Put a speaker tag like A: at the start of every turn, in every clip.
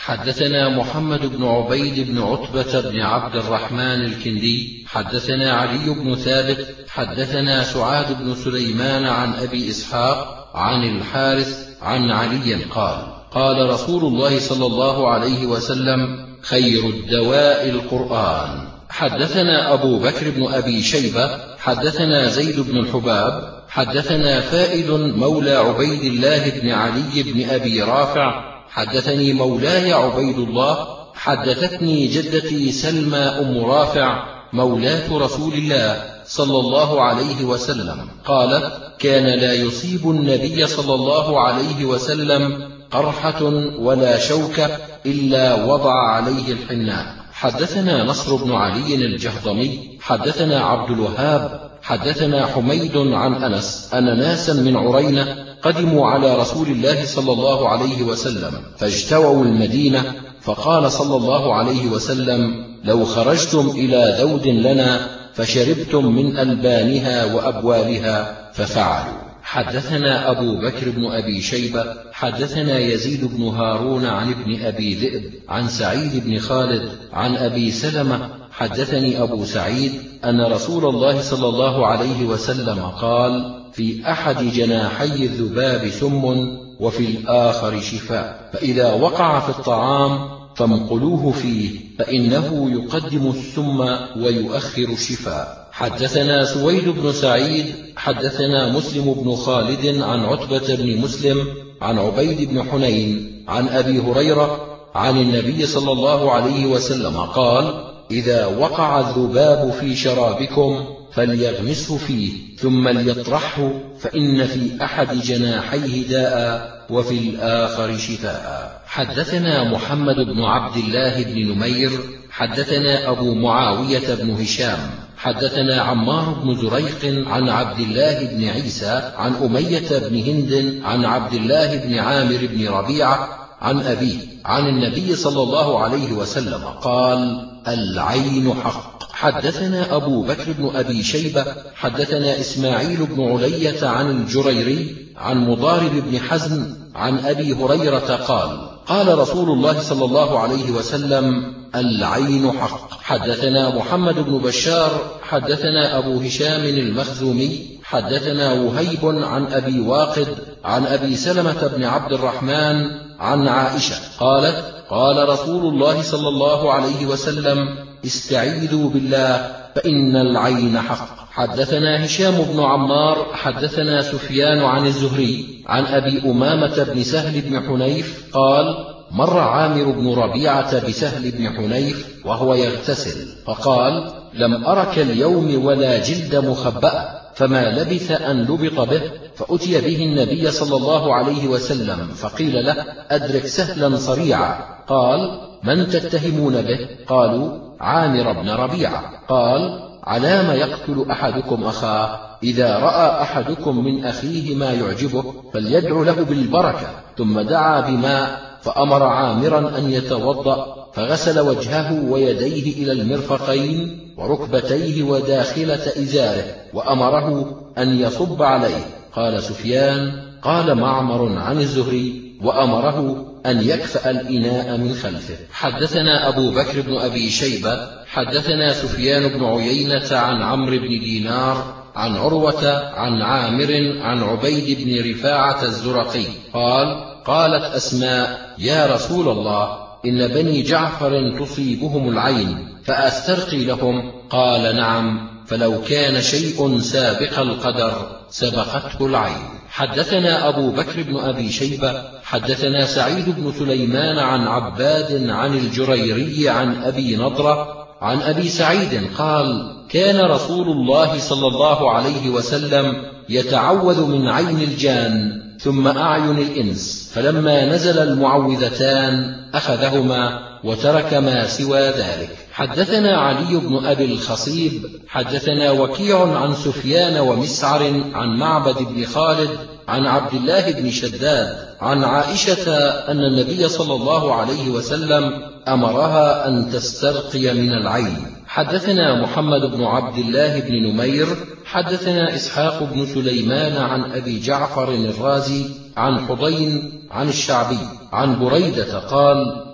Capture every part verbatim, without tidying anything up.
A: حدثنا محمد بن عبيد بن عتبة بن عبد الرحمن الكندي حدثنا علي بن ثابت حدثنا سعاد بن سليمان عن أبي إسحاق عن الحارث عن علي قال قال رسول الله صلى الله عليه وسلم خير الدواء القرآن. حدثنا أبو بكر بن أبي شيبة حدثنا زيد بن الحباب حدثنا فائد مولى عبيد الله بن علي بن أبي رافع حدثني مولاي عبيد الله حدثتني جدتي سلمى أم رافع مولاة رسول الله صلى الله عليه وسلم قالت كان لا يصيب النبي صلى الله عليه وسلم قرحة ولا شوكة إلا وضع عليه الحناء. حدثنا نصر بن علي الجهضمي حدثنا عبد الوهاب حدثنا حميد عن أنس أن ناسا من عرينة قدموا على رسول الله صلى الله عليه وسلم فاجتووا المدينة، فقال صلى الله عليه وسلم لو خرجتم إلى ذود لنا فشربتم من ألبانها وأبوالها ففعلوا. حدثنا أبو بكر بن أبي شيبة حدثنا يزيد بن هارون عن ابن أبي ذئب عن سعيد بن خالد عن أبي سلمة حدثني أبو سعيد أن رسول الله صلى الله عليه وسلم قال في أحد جناحي الذباب سم وفي الآخر شفاء، فإذا وقع في الطعام فامقلوه فيه فإنه يقدم السم ويؤخر الشفاء. حدثنا سويد بن سعيد حدثنا مسلم بن خالد عن عتبة بن مسلم عن عبيد بن حنين عن أبي هريرة عن النبي صلى الله عليه وسلم قال إذا وقع الذباب في شرابكم فليغمسه فيه ثم ليطرحه فإن في أحد جناحيه داء وفي الآخر شفاء. حدثنا محمد بن عبد الله بن نمير حدثنا أبو معاوية بن هشام حدثنا عمار بن زريق عن عبد الله بن عيسى عن أمية بن هند عن عبد الله بن عامر بن ربيعة عن أبيه عن النبي صلى الله عليه وسلم قال العين حق. حدثنا أبو بكر بن أبي شيبة حدثنا إسماعيل بن علية عن الجريري عن مضارب بن حزم عن أبي هريرة قال قال رسول الله صلى الله عليه وسلم العين حق. حدثنا محمد بن بشار حدثنا أبو هشام المخزومي حدثنا وهيب عن أبي واقد عن أبي سلمة بن عبد الرحمن عن عائشة قالت قال رسول الله صلى الله عليه وسلم استعيذوا بالله فإن العين حق. حدثنا هشام بن عمار حدثنا سفيان عن الزهري عن أبي أمامة بن سهل بن حنيف قال مر عامر بن ربيعة بسهل بن حنيف وهو يغتسل فقال لم أرك اليوم ولا جلد مخبأ، فما لبث أن لبط به، فأتي به النبي صلى الله عليه وسلم فقيل له أدرك سهلا صريعا. قال من تتهمون به؟ قالوا عامر بن ربيعة. قال على ما يقتل أحدكم أخاه؟ إذا رأى أحدكم من أخيه ما يعجبه فليدعو له بالبركة. ثم دعا بماء فأمر عامرا أن يتوضأ فغسل وجهه ويديه إلى المرفقين وركبتيه وداخلة إزاره وأمره أن يصب عليه. قال سفيان قال معمر عن الزهري وأمره أن يكفأ الإناء من خلفه. حدثنا أبو بكر بن أبي شيبة حدثنا سفيان بن عيينة عن عمرو بن دينار عن عروة عن عامر عن عبيد بن رفاعة الزرقي قال قالت أسماء يا رسول الله إن بني جعفر تصيبهم العين فأسترقي لهم؟ قال نعم، فلو كان شيء سابق القدر سبقته العين. حدثنا أبو بكر بن أبي شيبة حدثنا سعيد بن سليمان عن عباد عن الجريري عن أبي نضرة عن أبي سعيد قال كان رسول الله صلى الله عليه وسلم يتعوذ من عين الجان ثم أعين الإنس، فلما نزل المعوذتان أخذهما وترك ما سوى ذلك. حدثنا علي بن أبي الخصيب حدثنا وكيع عن سفيان ومسعر عن معبد بن خالد عن عبد الله بن شداد عن عائشة أن النبي صلى الله عليه وسلم أمرها أن تسترقي من العين. حدثنا محمد بن عبد الله بن نمير حدثنا إسحاق بن سليمان عن أبي جعفر الرازي عن حضين عن الشعبي عن بريدة قال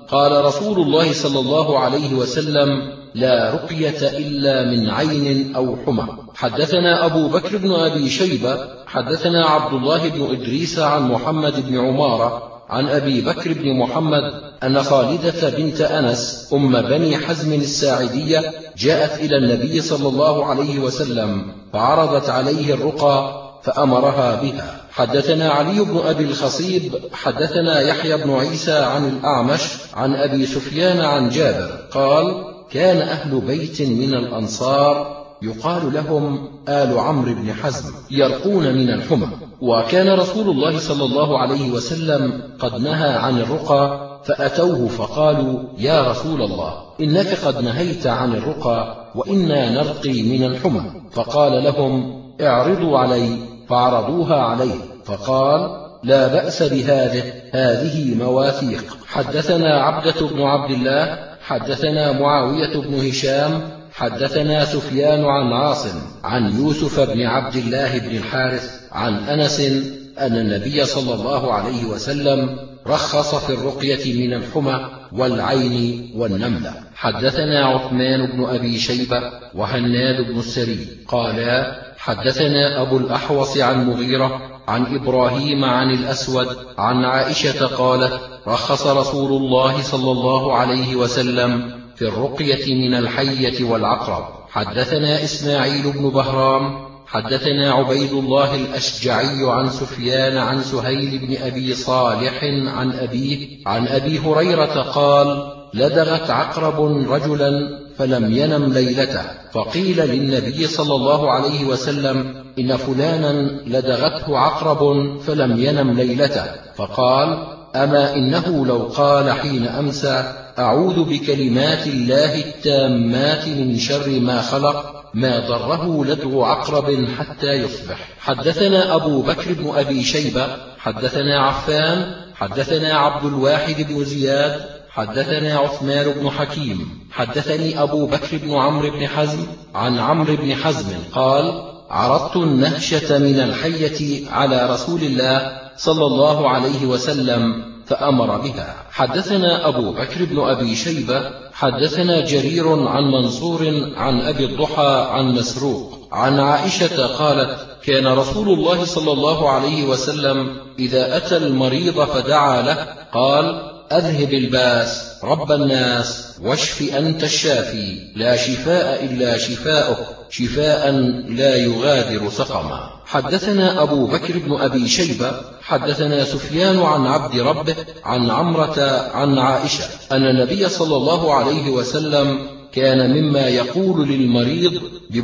A: قال رسول الله صلى الله عليه وسلم: لا رقية إلا من عين أو حمى. حدثنا أبو بكر بن أبي شيبة حدثنا عبد الله بن إدريس عن محمد بن عمارة عن أبي بكر بن محمد أن خالدة بنت أنس أم بني حزم الساعدية جاءت إلى النبي صلى الله عليه وسلم فعرضت عليه الرقى فأمرها بها. حدثنا علي بن أبي الخصيب حدثنا يحيى بن عيسى عن الأعمش عن أبي سفيان عن جابر قال: كان أهل بيت من الأنصار يقال لهم آل عمرو بن حزم يرقون من الحمى، وكان رسول الله صلى الله عليه وسلم قد نهى عن الرقى، فأتوه فقالوا: يا رسول الله، إنك قد نهيت عن الرقى وإنا نرقي من الحمى. فقال لهم: اعرضوا علي، فعرضوها عليه، فقال: لا بأس بهذه، هذه مواثيق. حدثنا عبدة بن عبد الله حدثنا معاوية بن هشام حدثنا سفيان عن عاصم عن يوسف بن عبد الله بن الحارث عن أنس أن النبي صلى الله عليه وسلم رخص في الرقية من الحمى والعين والنملة. حدثنا عثمان بن أبي شيبة وهناد بن السري قالا: حدثنا أبو الأحوص عن مغيرة عن إبراهيم عن الأسود عن عائشة قالت: رخص رسول الله صلى الله عليه وسلم في الرقية من الحية والعقرب. حدثنا إسماعيل بن بهرام حدثنا عبيد الله الأشجعي عن سفيان عن سهيل بن أبي صالح عن أبيه عن أبي هريرة قال: لدغت عقرب رجلا فلم ينم ليلته، فقيل للنبي صلى الله عليه وسلم: إن فلانا لدغته عقرب فلم ينم ليلته، فقال: أما إنه لو قال حين أمسى: أعوذ بكلمات الله التامات من شر ما خلق، ما ضره لدغ عقرب حتى يصبح. حدثنا أبو بكر بن أبي شيبة حدثنا عفان حدثنا عبد الواحد بن زياد حدثنا عثمان بن حكيم حدثني أبو بكر بن عمرو بن حزم عن عمرو بن حزم قال: عرضت النهشة من الحية على رسول الله صلى الله عليه وسلم فأمر بها. حدثنا أبو بكر بن أبي شيبة حدثنا جرير عن منصور عن أبي الضحى عن مسروق عن عائشة قالت: كان رسول الله صلى الله عليه وسلم إذا أتى المريض فدعا له قال: أذهب الباس رب الناس واشف أنت الشافي، لا شفاء إلا شفاؤك، شفاء لا يغادر سقما. حدثنا أبو بكر بن أبي شيبة حدثنا سفيان عن عبد ربه عن عمرة عن عائشة أن النبي صلى الله عليه وسلم كان مما يقول للمريض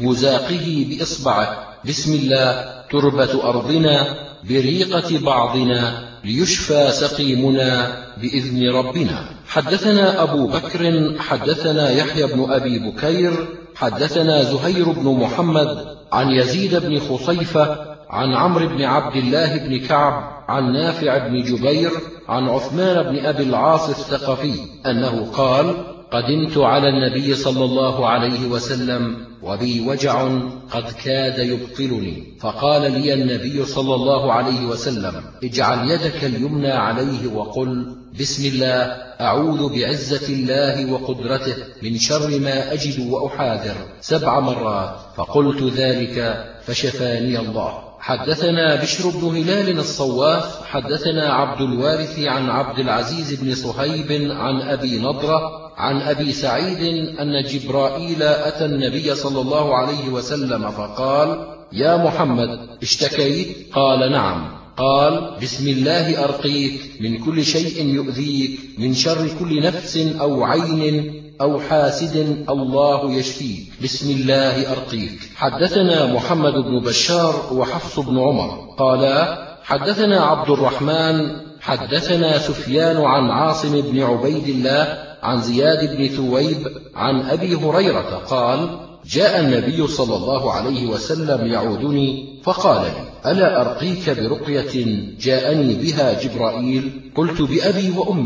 A: ببزاقه بإصبعه: بسم الله تربة أرضنا بريقة بعضنا ليشفى سقيمنا بإذن ربنا. حدثنا أبو بكر حدثنا يحيى بن أبي بكير حدثنا زهير بن محمد عن يزيد بن خصيفة عن عمرو بن عبد الله بن كعب عن نافع بن جبير عن عثمان بن أبي العاص الثقفي أنه قال: قدمت على النبي صلى الله عليه وسلم وبي وجع قد كاد يبطلني، فقال لي النبي صلى الله عليه وسلم: اجعل يدك اليمنى عليه وقل: بسم الله أعوذ بعزة الله وقدرته من شر ما أجد وأحاذر سبع مرات، فقلت ذلك فشفاني الله. حدثنا بشر بن هلال الصواف حدثنا عبد الوارث عن عبد العزيز بن صهيب عن أبي نضرة عن أبي سعيد أن جبرائيل أتى النبي صلى الله عليه وسلم فقال: يا محمد اشتكيت؟ قال: نعم. قال: بسم الله أرقيك من كل شيء يؤذيك، من شر كل نفس أو عين أو حاسد الله يشفيك، بسم الله أرقيك. حدثنا محمد بن بشار وحفص بن عمر قالا: حدثنا عبد الرحمن حدثنا سفيان عن عاصم بن عبيد الله عن زياد بن ثويب عن أبي هريرة قال: جاء النبي صلى الله عليه وسلم يعودني فقال لي: ألا أرقيك برقية جاءني بها جبرائيل؟ قلت: بأبي وأمي.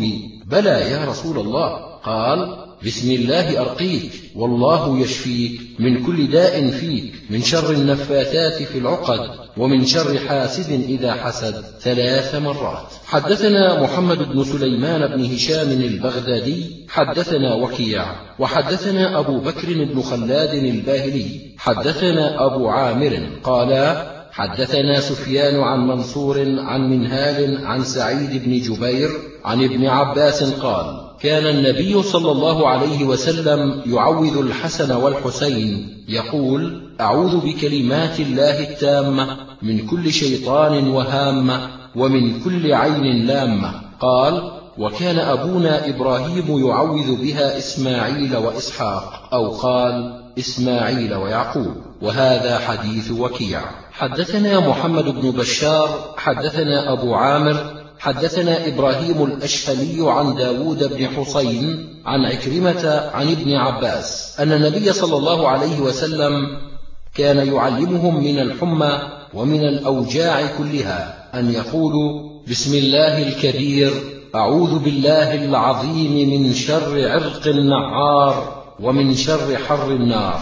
A: بلى يا رسول الله. قال بسم الله أرقيك والله يشفيك من كل داء فيك، من شر النفاثات في العقد، ومن شر حاسد إذا حسد، ثلاث مرات. حدثنا محمد بن سليمان بن هشام البغدادي حدثنا وكيع وحدثنا أبو بكر بن خلاد الباهلي حدثنا أبو عامر قال حدثنا سفيان عن منصور عن منهال عن سعيد بن جبير عن ابن عباس قال كان النبي صلى الله عليه وسلم يعوذ الحسن والحسين يقول أعوذ بكلمات الله التامة من كل شيطان وهامة ومن كل عين لامة. قال وكان أبونا إبراهيم يعوذ بها إسماعيل وإسحاق، أو قال إسماعيل ويعقوب. وهذا حديث وكيع. حدثنا محمد بن بشار حدثنا أبو عامر حدثنا إبراهيم الأشهلي عن داود بن حسين عن عكرمة عن ابن عباس أن النبي صلى الله عليه وسلم كان يعلمهم من الحمى ومن الأوجاع كلها أن يقولوا بسم الله الكبير أعوذ بالله العظيم من شر عرق النعار ومن شر حر النار.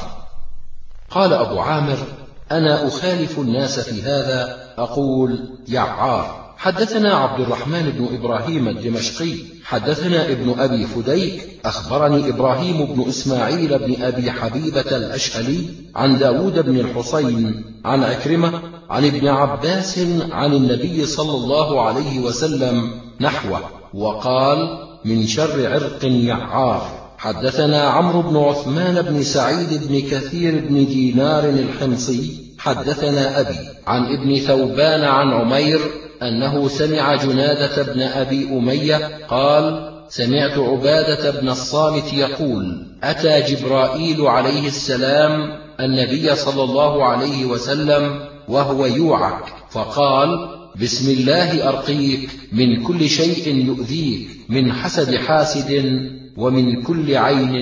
A: قال أبو عامر أنا أخالف الناس في هذا أقول يعار. حدثنا عبد الرحمن بن إبراهيم الدمشقي حدثنا ابن أبي فديك أخبرني إبراهيم بن إسماعيل بن أبي حبيبة الأشهلي عن داود بن الحسين عن عكرمة عن ابن عباس عن النبي صلى الله عليه وسلم نحوه، وقال من شر عرق يعار. حدثنا عمرو بن عثمان بن سعيد بن كثير بن دينار الحمصي حدثنا أبي عن ابن ثوبان عن عمير أنه سمع جنادة بن أبي أمية قال سمعت عبادة بن الصامت يقول أتى جبرائيل عليه السلام النبي صلى الله عليه وسلم وهو يوعك فقال بسم الله أرقيك من كل شيء يؤذيك من حسد حاسد ومن كل عين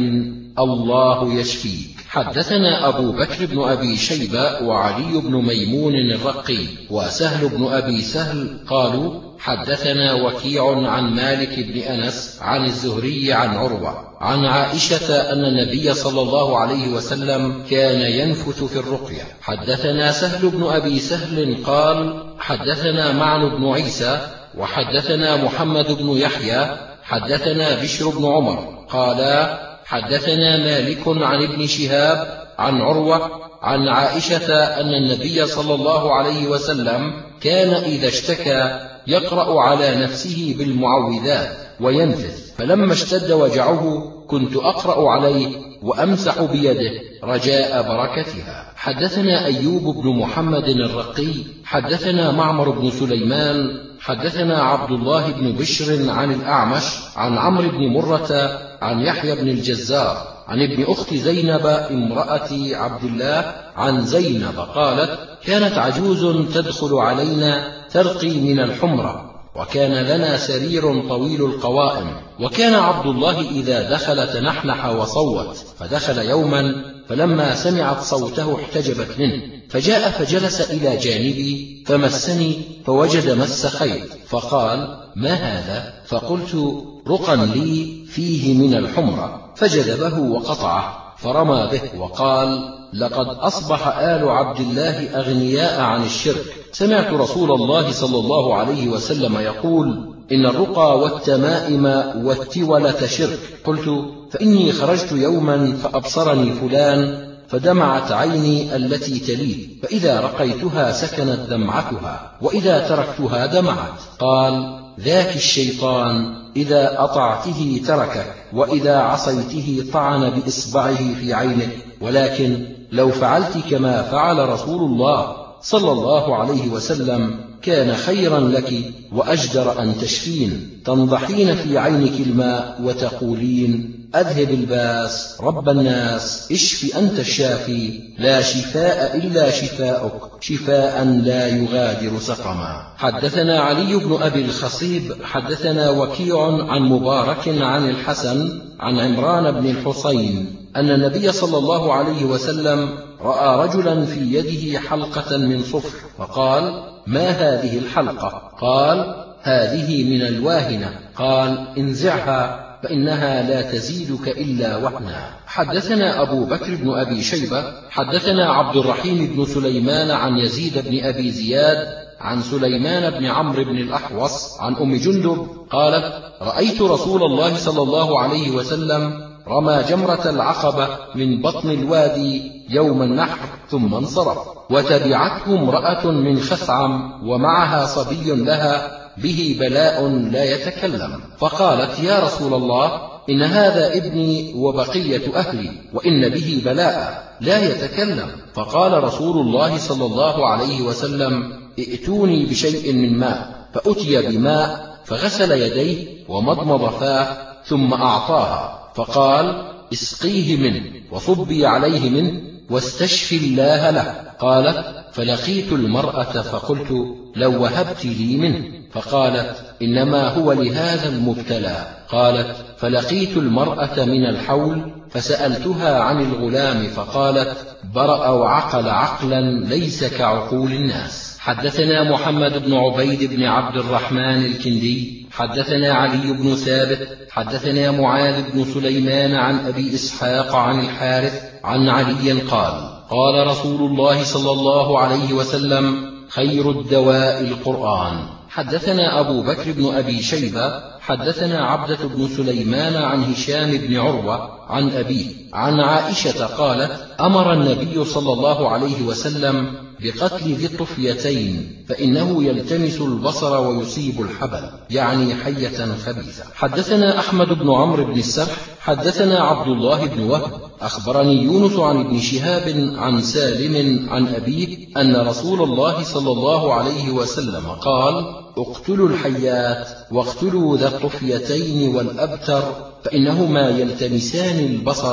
A: الله يشفيك. حدثنا أبو بكر بن أبي شيبة وعلي بن ميمون الرقي وسهل بن أبي سهل قالوا حدثنا وكيع عن مالك بن أنس عن الزهري عن عروة عن عائشة أن النبي صلى الله عليه وسلم كان ينفث في الرقية. حدثنا سهل بن أبي سهل قال حدثنا معن بن عيسى وحدثنا محمد بن يحيى حدثنا بشر بن عمر قالا حدثنا مالك عن ابن شهاب عن عروة عن عائشة أن النبي صلى الله عليه وسلم كان إذا اشتكى يقرأ على نفسه بالمعوذات وينفث، فلما اشتد وجعه كنت أقرأ عليه وأمسح بيده رجاء بركتها. حدثنا أيوب بن محمد الرقي حدثنا معمر بن سليمان حدثنا عبد الله بن بشر عن الأعمش عن عمرو بن مرة عن يحيى بن الجزار عن ابن أخت زينب امرأة عبد الله عن زينب قالت كانت عجوز تدخل علينا ترقي من الحمرة، وكان لنا سرير طويل القوائم، وكان عبد الله إذا دخل تنحنح وصوت، فدخل يوما فلما سمعت صوته احتجبت منه، فجاء فجلس إلى جانبي فمسني فوجد مس خيط فقال ما هذا؟ فقلت رقا لي فيه من الحمرة، فجذبه وقطعه فرمى به وقال لقد أصبح آل عبد الله أغنياء عن الشرك. سمعت رسول الله صلى الله عليه وسلم يقول إن الرقى والتمائم والتولة شرك. قلت فإني خرجت يوما فأبصرني فلان فدمعت عيني التي تليه، فإذا رقيتها سكنت دمعتها وإذا تركتها دمعت. قال ذاك الشيطان إذا أطعته تركك وإذا عصيته طعن بإصبعه في عينك، ولكن لو فعلت كما فعل رسول الله صلى الله عليه وسلم كان خيرا لك وأجدر أن تشفين، تنضحين في عينك الماء وتقولين أذهب الباس رب الناس اشف أنت الشافي لا شفاء إلا شفاؤك شفاء لا يغادر سقما. حدثنا علي بن أبي الخصيب حدثنا وكيع عن مبارك عن الحسن عن عمران بن الحسين أن النبي صلى الله عليه وسلم رأى رجلا في يده حلقة من صفر فقال ما هذه الحلقة؟ قال هذه من الواهنة. قال انزعها فإنها لا تزيدك إلا وهنا. حدثنا أبو بكر بن أبي شيبة حدثنا عبد الرحيم بن سليمان عن يزيد بن أبي زياد عن سليمان بن عمرو بن الأحوص عن أم جندب قالت رأيت رسول الله صلى الله عليه وسلم رمى جمرة العقبة من بطن الوادي يوم النحر ثم انصرف، وتبعته امرأة من خثعم ومعها صبي لها به بلاء لا يتكلم، فقالت يا رسول الله إن هذا ابني وبقية أهلي وإن به بلاء لا يتكلم. فقال رسول الله صلى الله عليه وسلم ائتوني بشيء من ماء، فأتي بماء فغسل يديه ومضمض فاه ثم أعطاها، فقال اسقيه منه وصبي عليه منه واستشفي الله له. قالت فلقيت المرأة فقلت لو وهبت لي منه، فقالت إنما هو لهذا المبتلى. قالت فلقيت المرأة من الحول فسألتها عن الغلام فقالت برأ وعقل عقلا ليس كعقول الناس. حدثنا محمد بن عبيد بن عبد الرحمن الكندي حدثنا علي بن ثابت حدثنا معاذ بن سليمان عن أبي إسحاق عن الحارث عن علي قال قال رسول الله صلى الله عليه وسلم خير الدواء القرآن. حدثنا أبو بكر بن أبي شيبة حدثنا عبدة بن سليمان عن هشام بن عروة عن أبيه عن عائشة قالت أمر النبي صلى الله عليه وسلم بقتل ذي الطفيتين فإنه يلتمس البصر ويصيب الحبل، يعني حية خبيثة. حدثنا أحمد بن عمرو بن السرح حدثنا عبد الله بن وهب أخبرني يونس عن ابن شهاب عن سالم عن أبيه أن رسول الله صلى الله عليه وسلم قال اقتلوا الحيات واقتلوا ذا الطفيتين والأبتر فإنهما يلتمسان البصر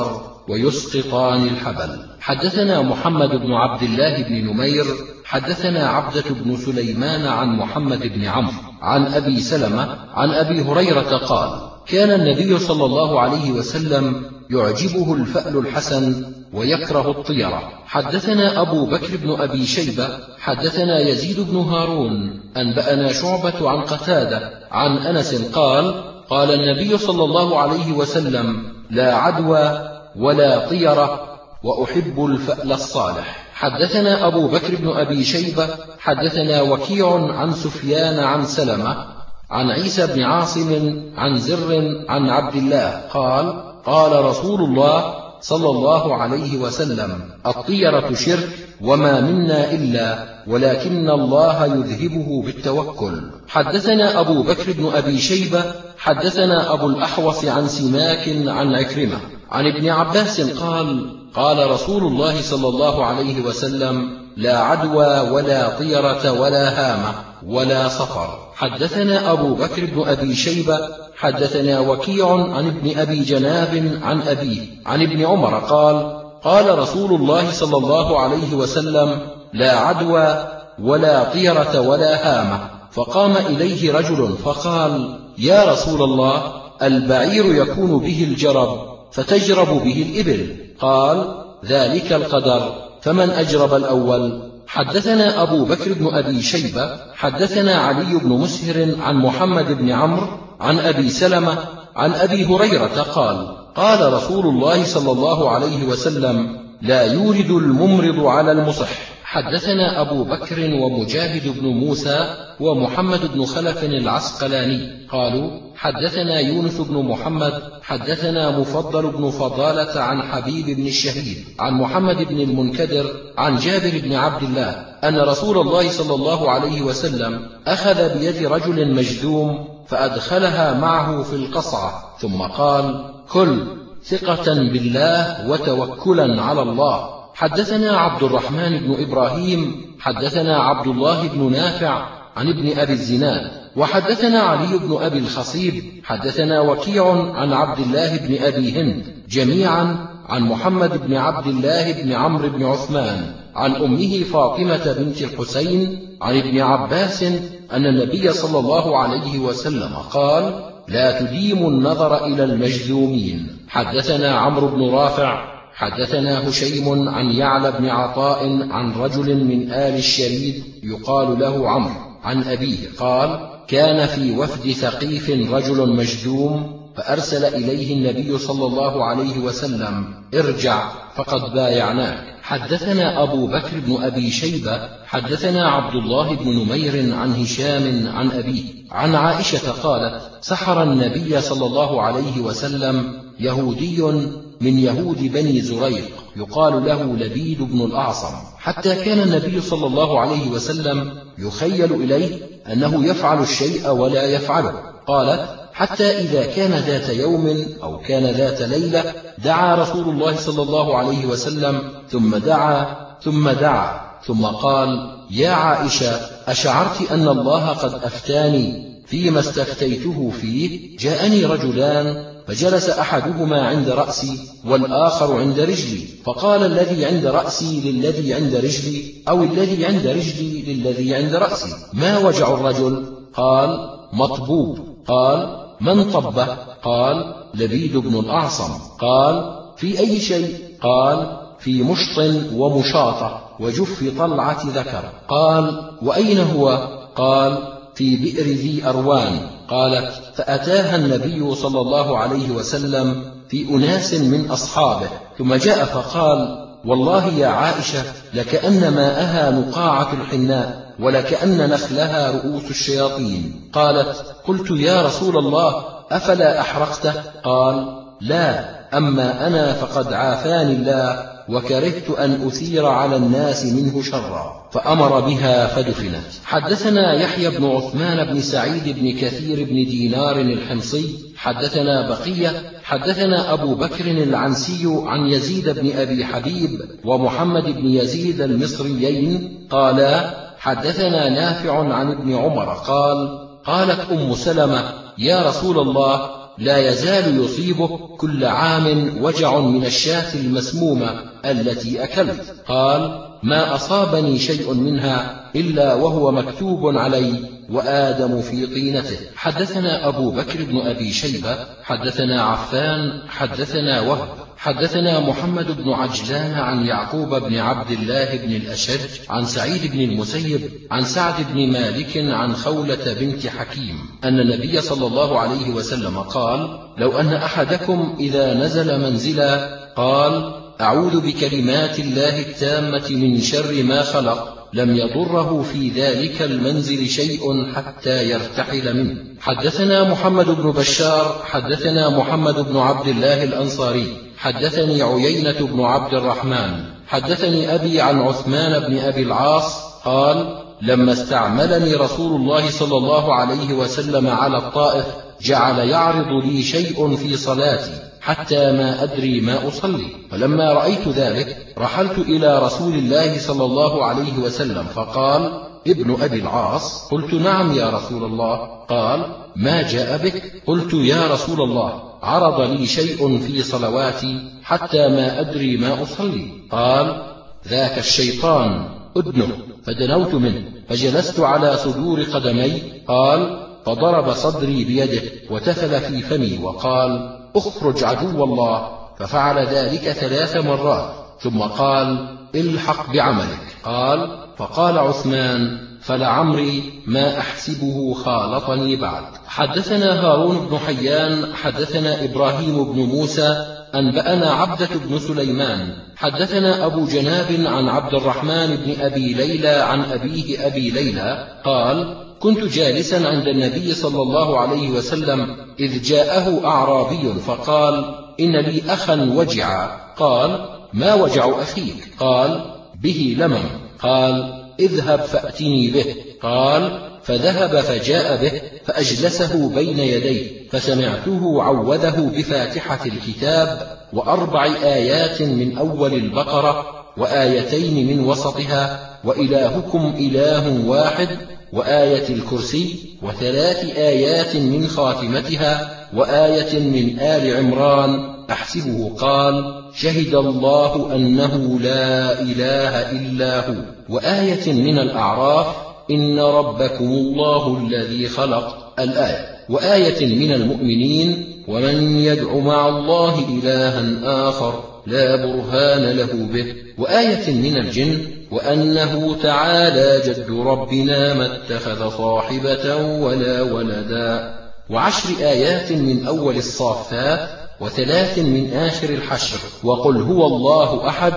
A: ويسقطان الحبل. حدثنا محمد بن عبد الله بن نمير حدثنا عبدة بن سليمان عن محمد بن عمرو عن أبي سلمة عن أبي هريرة قال كان النبي صلى الله عليه وسلم يعجبه الفأل الحسن ويكره الطيرة. حدثنا أبو بكر بن أبي شيبة حدثنا يزيد بن هارون أنبأنا شعبة عن قتادة عن أنس قال قال النبي صلى الله عليه وسلم لا عدوى ولا طيرة وأحب الفأل الصالح. حدثنا أبو بكر بن أبي شيبة حدثنا وكيع عن سفيان عن سلمة عن عيسى بن عاصم عن زر عن عبد الله قال قال رسول الله صلى الله عليه وسلم الطيرة شرك وما منا إلا ولكن الله يذهبه بالتوكل. حدثنا أبو بكر بن أبي شيبة حدثنا أبو الأحوص عن سماك عن عكرمة عن ابن عباس قال قال رسول الله صلى الله عليه وسلم لا عدوى ولا طيرة ولا هامة ولا صفر. حدثنا أبو بكر بن أبي شيبة حدثنا وكيع عن ابن أبي جناب عن أبيه عن ابن عمر قال قال رسول الله صلى الله عليه وسلم لا عدوى ولا طيرة ولا هامة. فقام إليه رجل فقال يا رسول الله البعير يكون به الجرب فتجرب به الإبل. قال ذلك القدر فمن أجرب الأول. حدثنا أبو بكر بن أبي شيبة حدثنا علي بن مسهر عن محمد بن عمرو عن أبي سلمة عن أبي هريرة قال قال رسول الله صلى الله عليه وسلم لا يورد الممرض على المصح. حدثنا أبو بكر ومجاهد بن موسى ومحمد بن خلف العسقلاني قالوا حدثنا يونس بن محمد حدثنا مفضل بن فضالة عن حبيب بن الشهيد عن محمد بن المنكدر عن جابر بن عبد الله أن رسول الله صلى الله عليه وسلم أخذ بيد رجل مجذوم فأدخلها معه في القصعة ثم قال كل ثقة بالله وتوكلا على الله. حدثنا عبد الرحمن بن إبراهيم حدثنا عبد الله بن نافع عن ابن أبي الزناد وحدثنا علي بن أبي الخصيب حدثنا وكيع عن عبد الله بن أبي هند جميعا عن محمد بن عبد الله بن عمرو بن عثمان عن أمه فاطمة بنت الحسين عن ابن عباس أن النبي صلى الله عليه وسلم قال لا تديموا النظر إلى المجذومين. حدثنا عمرو بن رافع حدثنا هشيم عن يعلى بن عطاء عن رجل من آل الشريد يقال له عمرو عن أبيه قال: كان في وفد ثقيف رجل مجذوم، فأرسل إليه النبي صلى الله عليه وسلم: ارجع فقد بايعناك. حدثنا أبو بكر بن أبي شيبة حدثنا عبد الله بن نمير عن هشام عن أبيه عن عائشة قالت: سحر النبي صلى الله عليه وسلم يهودي من يهود بني زريق يقال له لبيد بن الأعصم، حتى كان النبي صلى الله عليه وسلم يخيل إليه أنه يفعل الشيء ولا يفعله. قالت: حتى إذا كان ذات يوم أو كان ذات ليلة دعا رسول الله صلى الله عليه وسلم ثم دعا ثم دعا ثم قال: يا عائشة، أشعرت أن الله قد أفتاني فيما استفتيته فيه؟ جاءني رجلان فجلس أحدهما عند رأسي والآخر عند رجلي، فقال الذي عند رأسي للذي عند رجلي أو الذي عند رجلي للذي عند رأسي: ما وجع الرجل؟ قال: مطبوب. قال: من طبه؟ قال: لبيد بن الأعصم. قال: في أي شيء؟ قال: في مشط ومشاطة وجف طلعة ذكر. قال: وأين هو؟ قال: في بئر ذي أروان. قالت: فأتاها النبي صلى الله عليه وسلم في أناس من أصحابه، ثم جاء فقال: والله يا عائشة، لكأن ماءها نقاعة الحناء ولكأن نخلها رؤوس الشياطين. قالت: قلت يا رسول الله، أفلا أحرقته؟ قال: لا، أما أنا فقد عافاني الله، وكرهت أن أثير على الناس منه شرا، فأمر بها فدفنت. حدثنا يحيى بن عثمان بن سعيد بن كثير بن دينار الحمصي حدثنا بقية حدثنا أبو بكر العنسي عن يزيد بن أبي حبيب ومحمد بن يزيد المصريين قالا: حدثنا نافع عن ابن عمر قال: قالت أم سلمة: يا رسول الله، لا يزال يصيبه كل عام وجع من الشاة المسمومة التي أكلت. قال: ما أصابني شيء منها إلا وهو مكتوب علي وآدم في طينته. حدثنا أبو بكر بن أبي شيبة حدثنا عفان حدثنا وهب حدثنا محمد بن عجلان عن يعقوب بن عبد الله بن الأشج عن سعيد بن المسيب عن سعد بن مالك عن خولة بنت حكيم أن النبي صلى الله عليه وسلم قال: لو أن أحدكم إذا نزل منزلا قال: أعوذ بكلمات الله التامة من شر ما خلق، لم يضره في ذلك المنزل شيء حتى يرتحل منه. حدثنا محمد بن بشار حدثنا محمد بن عبد الله الأنصاري حدثني عيينة بن عبد الرحمن حدثني أبي عن عثمان بن أبي العاص قال: لما استعملني رسول الله صلى الله عليه وسلم على الطائف جعل يعرض لي شيء في صلاتي حتى ما أدري ما أصلي، فلما رأيت ذلك رحلت إلى رسول الله صلى الله عليه وسلم فقال: ابن أبي العاص. قلت: نعم يا رسول الله. قال: ما جاء بك؟ قلت: يا رسول الله، عرض لي شيء في صلواتي حتى ما أدري ما أصلي. قال: ذاك الشيطان، أدنه. فدنوت منه فجلست على صدور قدمي. قال: فضرب صدري بيده وتفل في فمي وقال: اخرج عدو الله. ففعل ذلك ثلاث مرات ثم قال: الحق بعملك. قال: فقال عثمان: فلعمري ما أحسبه خالطني بعد. حدثنا هارون بن حيان حدثنا إبراهيم بن موسى أنبأنا عبدة بن سليمان حدثنا أبو جناب عن عبد الرحمن بن أبي ليلى عن أبيه أبي ليلى قال: كنت جالسا عند النبي صلى الله عليه وسلم إذ جاءه أعرابي فقال: إن لي أخا وجعا. قال: ما وجع أخيك؟ قال: به لمم. قال: اذهب فأتني به. قال: فذهب فجاء به فأجلسه بين يديه فسمعته عوذه بفاتحة الكتاب وأربع آيات من أول البقرة وآيتين من وسطها وإلهكم إله واحد وآية الكرسي وثلاث آيات من خاتمتها وآية من آل عمران أحسبه قال: شهد الله أنه لا إله إلا هو. وآية من الأعراف: إن ربكم الله الذي خلق الآية. وآية من المؤمنين: ومن يدع مع الله إلها آخر لا برهان له به. وآية من الجن: وأنه تعالى جد ربنا ما اتخذ صاحبة ولا ولدا. وعشر آيات من أول الصافات، وثلاث من آخر الحشر، وقل هو الله أحد،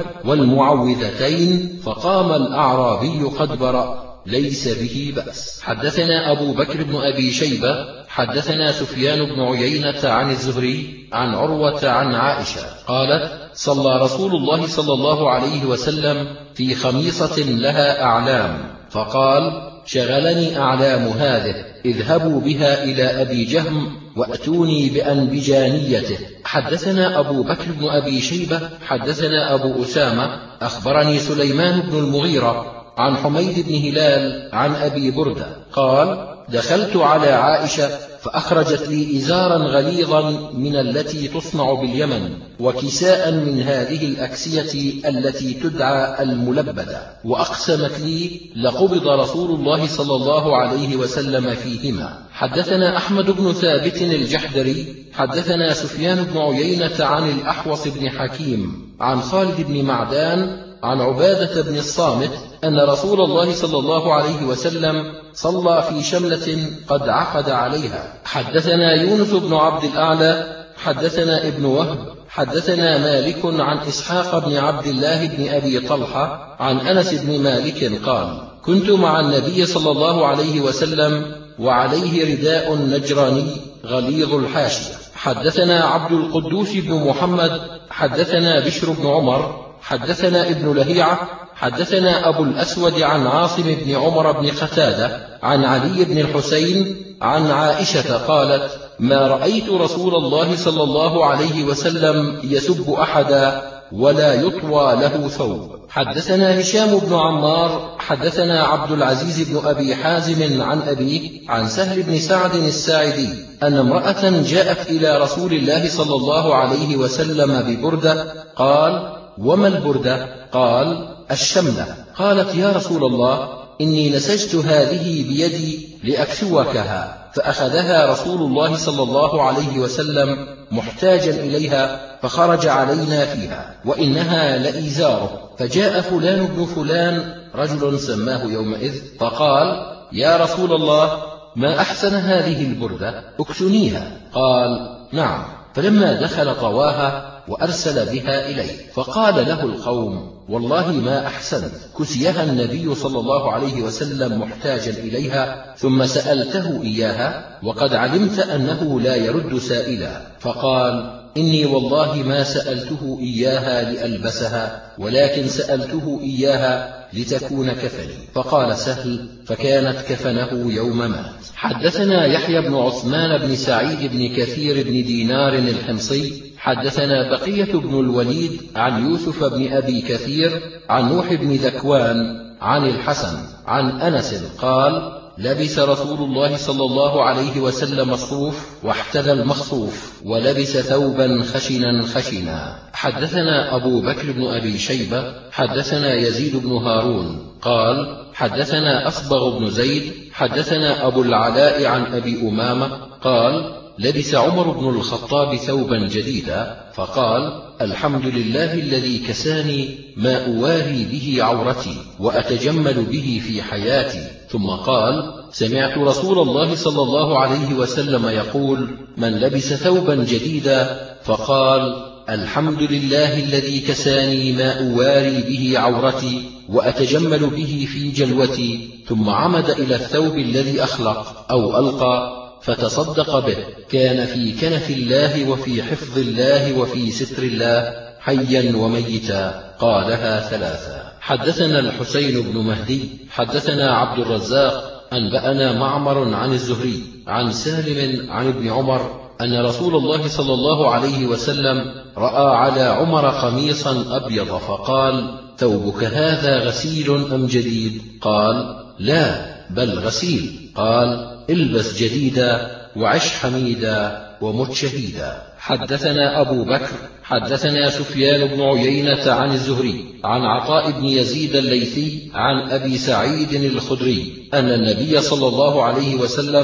A: والمعوذتين. فقام الأعرابي قد برأ ليس به بأس. حدثنا أبو بكر بن أبي شيبة حدثنا سفيان بن عيينة عن الزهري عن عروة عن عائشة قالت: صلى رسول الله صلى الله عليه وسلم في خميصة لها أعلام، فقال: شغلني أعلام هذه، اذهبوا بها إلى أبي جهم وأتوني بأنبجانيته. حدثنا أبو بكر بن أبي شيبة حدثنا أبو أسامة أخبرني سليمان بن المغيرة عن حميد بن هلال عن أبي بردة قال: دخلت على عائشة فأخرجت لي إزارا غليظا من التي تصنع باليمن، وكساء من هذه الأكسية التي تدعى الملبدة، وأقسمت لي لقبض رسول الله صلى الله عليه وسلم فيهما. حدثنا أحمد بن ثابت الجحدري حدثنا سفيان بن عيينة عن الأحوص بن حكيم عن خالد بن معدان عن عبادة بن الصامت أن رسول الله صلى الله عليه وسلم صلى في شملة قد عقد عليها. حدثنا يونس بن عبد الأعلى حدثنا ابن وهب حدثنا مالك عن إسحاق بن عبد الله بن أبي طلحة عن أنس بن مالك قال: كنت مع النبي صلى الله عليه وسلم وعليه رداء نجراني غليظ الحاشية. حدثنا عبد القدوس بن محمد حدثنا بشر بن عمر حدثنا ابن لهيعة حدثنا أبو الأسود عن عاصم بن عمر بن قتادة عن علي بن الحسين عن عائشة قالت: ما رأيت رسول الله صلى الله عليه وسلم يسب أحدا ولا يطوى له ثوب. حدثنا هشام بن عمار حدثنا عبد العزيز بن أبي حازم عن أبيه عن سهل بن سعد الساعدي أن امرأة جاءت إلى رسول الله صلى الله عليه وسلم ببردة. قال: وما البردة؟ قال: الشملة. قالت: يا رسول الله، إني نسجت هذه بيدي لأكسوكها. فأخذها رسول الله صلى الله عليه وسلم محتاجا إليها، فخرج علينا فيها، وإنها لإزاره. فجاء فلان بن فلان رجل سماه يومئذ فقال: يا رسول الله، ما أحسن هذه البردة، اكسنيها. قال: نعم. فلما دخل طواها وأرسل بها إليه، فقال له القوم: والله ما أحسنت، كسيها النبي صلى الله عليه وسلم محتاجا إليها، ثم سألته إياها وقد علمت أنه لا يرد سائلا. فقال: إني والله ما سألته إياها لألبسها، ولكن سألته إياها لتكون كفني. فقال سهل: فكانت كفنه يوم مات. حدثنا يحيى بن عثمان بن سعيد بن كثير بن دينار الحمصي حدثنا بقية بن الوليد عن يوسف بن أبي كثير عن نوح بن ذكوان عن الحسن عن أنس قال: لبس رسول الله صلى الله عليه وسلم الصوف واحتذى المخصوف، ولبس ثوبا خشنا خشنا. حدثنا أبو بكر بن أبي شيبة حدثنا يزيد بن هارون قال: حدثنا أصبغ بن زيد حدثنا أبو العلاء عن أبي أمامة قال: لبس عمر بن الخطاب ثوبا جديدا، فقال: الحمد لله الذي كساني ما أواري به عورتي وأتجمل به في حياتي. ثم قال: سمعت رسول الله صلى الله عليه وسلم يقول: من لبس ثوبا جديدا فقال: الحمد لله الذي كساني ما أواري به عورتي وأتجمل به في جلوتي، ثم عمد إلى الثوب الذي أخلق أو ألقى فتصدق به، كان في كنف الله وفي حفظ الله وفي ستر الله حيا وميتا. قالها ثلاثا. حدثنا الحسين بن مهدي حدثنا عبد الرزاق أنبأنا معمر عن الزهري عن سالم عن ابن عمر أن رسول الله صلى الله عليه وسلم رأى على عمر قميصا أبيض، فقال: ثوبك هذا غسيل أم جديد؟ قال: لا، بل غسيل. قال: البس جديدا وعش حميدا ومت شهيدا. حدثنا أبو بكر حدثنا سفيان بن عيينة عن الزهري عن عطاء بن يزيد الليثي عن أبي سعيد الخدري أن النبي صلى الله عليه وسلم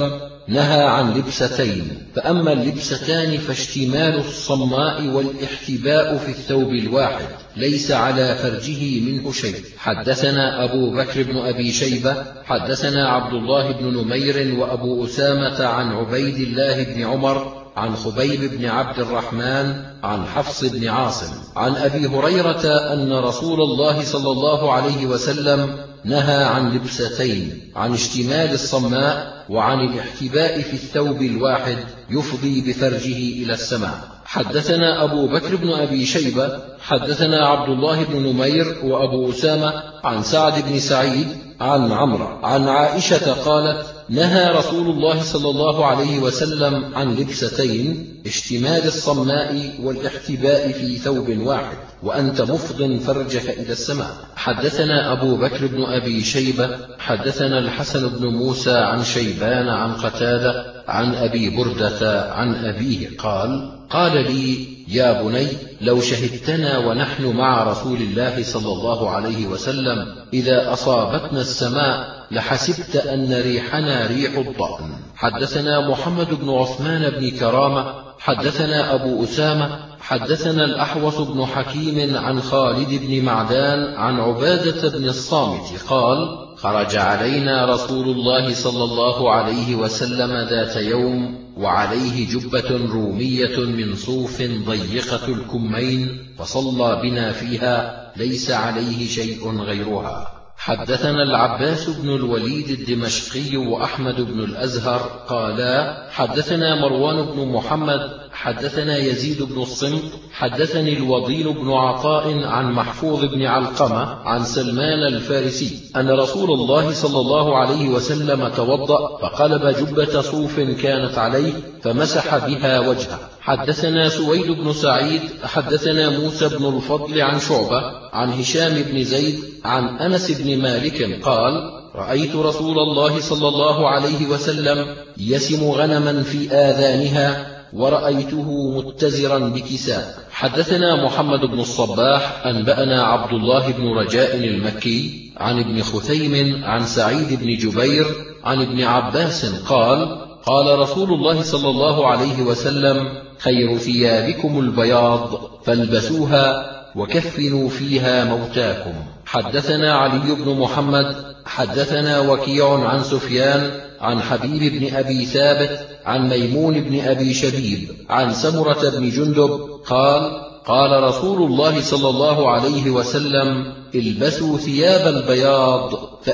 A: نهى عن لبستين، فأما اللبستان فاشتمال الصماء والاحتباء في الثوب الواحد ليس على فرجه منه شيء. حدثنا أبو بكر بن أبي شيبة حدثنا عبد الله بن نمير وأبو أسامة عن عبيد الله بن عمر عن خبيب بن عبد الرحمن عن حفص بن عاصم عن أبي هريرة أن رسول الله صلى الله عليه وسلم نهى عن لبستين، عن اشتمال الصماء وعن الاحتباء في الثوب الواحد يفضي بفرجه إلى السماء. حدثنا أبو بكر بن أبي شيبة حدثنا عبد الله بن نمير وأبو أسامة عن سعد بن سعيد عن عمرو عن عائشة قالت نهى رسول الله صلى الله عليه وسلم عن لبستين، اشتمال الصماء والاحتباء في ثوب واحد وأنت مفض فرجك إلى السماء. حدثنا أبو بكر بن أبي شيبة حدثنا الحسن بن موسى عن شيبان عن قتادة عن أبي بردة عن أبيه قال قال لي يا بني لو شهدتنا ونحن مع رسول الله صلى الله عليه وسلم إذا أصابتنا السماء لحسبت أن ريحنا ريح الضأن. حدثنا محمد بن عثمان بن كرامة حدثنا أبو أسامة حدثنا الأحوص بن حكيم عن خالد بن معدان عن عبادة بن الصامت قال خرج علينا رسول الله صلى الله عليه وسلم ذات يوم وعليه جبة رومية من صوف ضيقة الكمين فصلى بنا فيها ليس عليه شيء غيرها. حدثنا العباس بن الوليد الدمشقي وأحمد بن الأزهر قالا حدثنا مروان بن محمد حدثنا يزيد بن الصمت حدثني الوضيل بن عطاء عن محفوظ بن علقمة عن سلمان الفارسي أن رسول الله صلى الله عليه وسلم توضأ فقلب جبة صوف كانت عليه فمسح بها وجهه. حدثنا سويد بن سعيد حدثنا موسى بن الفضل عن شعبة عن هشام بن زيد عن أنس بن مالك قال رأيت رسول الله صلى الله عليه وسلم يسم غنما في آذانها ورأيته متزرا بكساء. حدثنا محمد بن الصباح أنبأنا عبد الله بن رجاء المكي عن ابن خثيم عن سعيد بن جبير عن ابن عباس قال قال رسول الله صلى الله عليه وسلم خير ثيابكم البياض فالبسوها وكفنوا فيها موتاكم. حدثنا علي بن محمد حدثنا وكيع عن سفيان عن حبيب بن أبي ثابت عن ميمون بن أبي شبيب عن سمرة بن جندب قال قال رسول الله صلى الله عليه وسلم البسوا ثياب البياض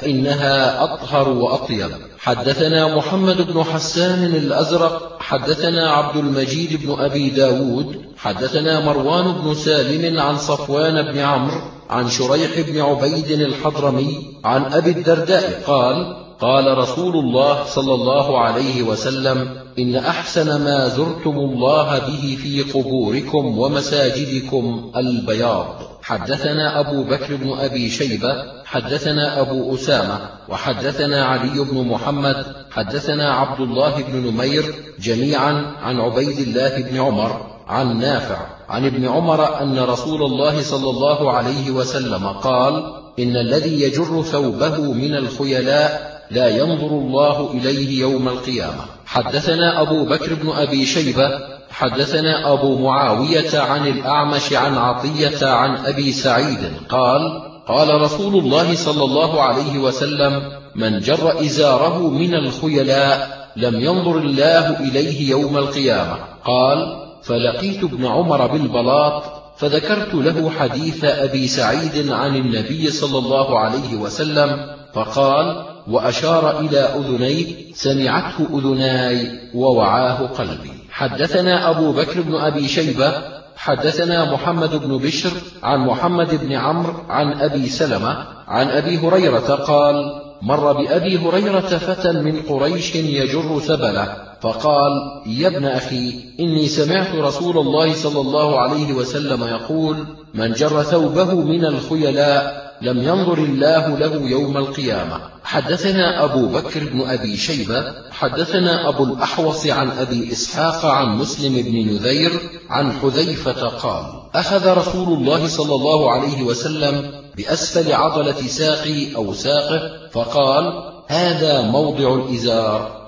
A: فإنها أطهر وأطيب. حدثنا محمد بن حسان الأزرق حدثنا عبد المجيد بن أبي داود حدثنا مروان بن سالم عن صفوان بن عمرو عن شريح بن عبيد الحضرمي عن أبي الدرداء قال قال رسول الله صلى الله عليه وسلم إن أحسن ما زرتم الله به في قبوركم ومساجدكم البياض. حدثنا أبو بكر بن أبي شيبة حدثنا أبو أسامة وحدثنا علي بن محمد حدثنا عبد الله بن نمير جميعا عن عبيد الله بن عمر عن نافع عن ابن عمر أن رسول الله صلى الله عليه وسلم قال إن الذي يجر ثوبه من الخيلاء لا ينظر الله إليه يوم القيامة. حدثنا أبو بكر بن أبي شيبة حدثنا أبو معاوية عن الأعمش عن عطية عن أبي سعيد قال قال رسول الله صلى الله عليه وسلم من جر إزاره من الخيلاء لم ينظر الله إليه يوم القيامة. قال فلقيت ابن عمر بالبلاط فذكرت له حديث أبي سعيد عن النبي صلى الله عليه وسلم فقال وأشار إلى أذنيه سمعته أذناي ووعاه قلبي. حدثنا أبو بكر بن أبي شيبة حدثنا محمد بن بشر عن محمد بن عمرو عن أبي سلمة عن أبي هريرة قال مر بأبي هريرة فتى من قريش يجر سبله فقال يا ابن أخي إني سمعت رسول الله صلى الله عليه وسلم يقول من جر ثوبه من الخيلاء لم ينظر الله له يوم القيامة. حدثنا أبو بكر بن أبي شيبة حدثنا أبو الأحوص عن أبي إسحاق عن مسلم بن نذير عن حذيفة قال أخذ رسول الله صلى الله عليه وسلم بأسفل عضلة ساقي أو ساقه فقال هذا موضع الإزار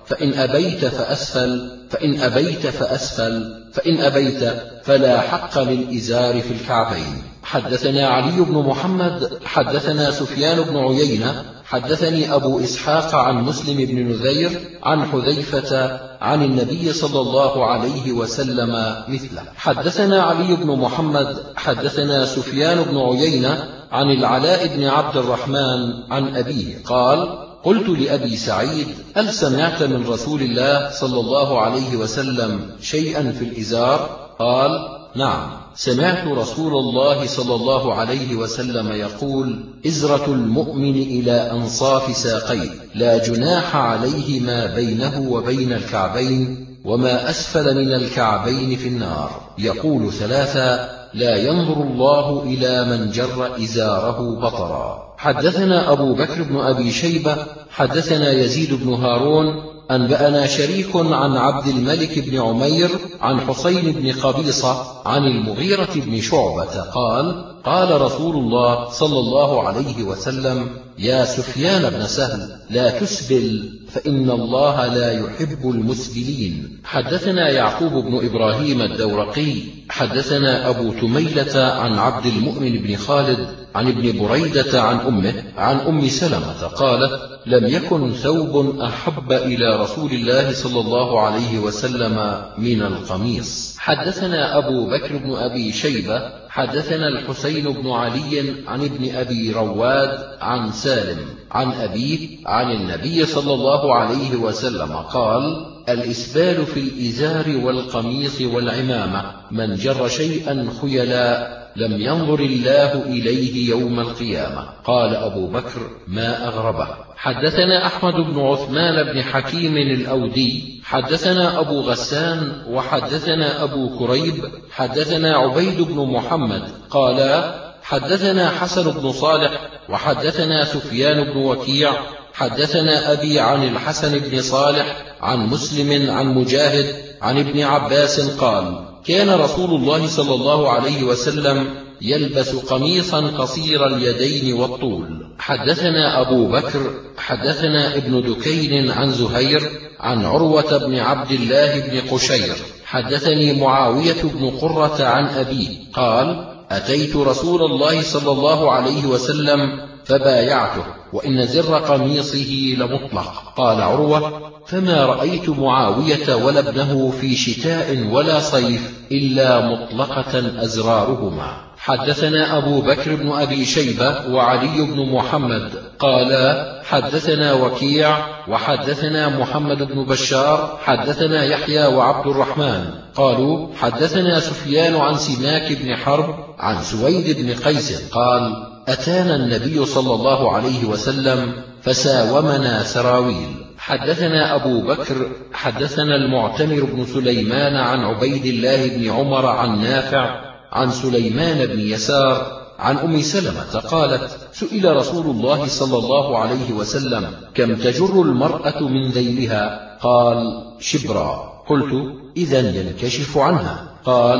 A: فإن أبيت فأسفل فإن أبيت فأسفل فإن أبيت فلا حق للإزار في الكعبين. حدثنا علي بن محمد حدثنا سفيان بن عيينة حدثني أبو إسحاق عن مسلم بن نذير عن حذيفة عن النبي صلى الله عليه وسلم مثله. حدثنا علي بن محمد حدثنا سفيان بن عيينة عن العلاء بن عبد الرحمن عن أبيه قال: قلت لأبي سعيد: هل سمعت من رسول الله صلى الله عليه وسلم شيئا في الإزار؟ قال: نعم، سمعت رسول الله صلى الله عليه وسلم يقول: إزرة المؤمن إلى أنصاف ساقيه، لا جناح عليه ما بينه وبين الكعبين، وما أسفل من الكعبين في النار. يقول ثلاثا: لا ينظر الله إلى من جر إزاره بطرا. حدثنا أبو بكر بن أبي شيبة حدثنا يزيد بن هارون أنبأنا شريك عن عبد الملك بن عمير عن حسين بن قبيصة عن المغيرة بن شعبة قال: قال رسول الله صلى الله عليه وسلم: يا سفيان بن سهل، لا تسبل، فإن الله لا يحب المسبلين. حدثنا يعقوب بن إبراهيم الدورقي حدثنا أبو تميلة عن عبد المؤمن بن خالد عن ابن بريدة عن أمه عن أم سلمة قالت: لم يكن ثوب أحب إلى رسول الله صلى الله عليه وسلم من القميص. حدثنا أبو بكر بن أبي شيبة حدثنا الحسين بن علي عن ابن أبي رواد عن سالم عن أبيه عن النبي صلى الله عليه وسلم قال: الإسبال في الإزار والقميص والعمامة، من جر شيئا خيلا لم ينظر الله إليه يوم القيامة. قال أبو بكر: ما أغربه. حدثنا أحمد بن عثمان بن حكيم الأودي حدثنا أبو غسان وحدثنا أبو كريب حدثنا عبيد بن محمد قال: حدثنا حسن بن صالح وحدثنا سفيان بن وكيع حدثنا أبي عن الحسن بن صالح عن مسلم عن مجاهد عن ابن عباس قال: كان رسول الله صلى الله عليه وسلم يلبس قميصا قصير اليدين والطول. حدثنا أبو بكر حدثنا ابن دكين عن زهير عن عروة بن عبد الله بن قشير حدثني معاوية بن قرة عن أبيه قال: أتيت رسول الله صلى الله عليه وسلم فبايعته، وإن زر قميصه لمطلق. قال عروة: فما رأيت معاوية ولا ابنه في شتاء ولا صيف إلا مطلقة أزرارهما. حدثنا أبو بكر بن أبي شيبة وعلي بن محمد قالا: حدثنا وكيع وحدثنا محمد بن بشار حدثنا يحيى وعبد الرحمن قالوا: حدثنا سفيان عن سماك بن حرب عن سويد بن قيس قال: أتانا النبي صلى الله عليه وسلم فساومنا سراويل. حدثنا أبو بكر حدثنا المعتمر بن سليمان عن عبيد الله بن عمر عن نافع عن سليمان بن يسار عن أم سلمة قالت: سئل رسول الله صلى الله عليه وسلم: كم تجر المرأة من ذيلها؟ قال: شبرا. قلت: إذن ينكشف عنها؟ قال: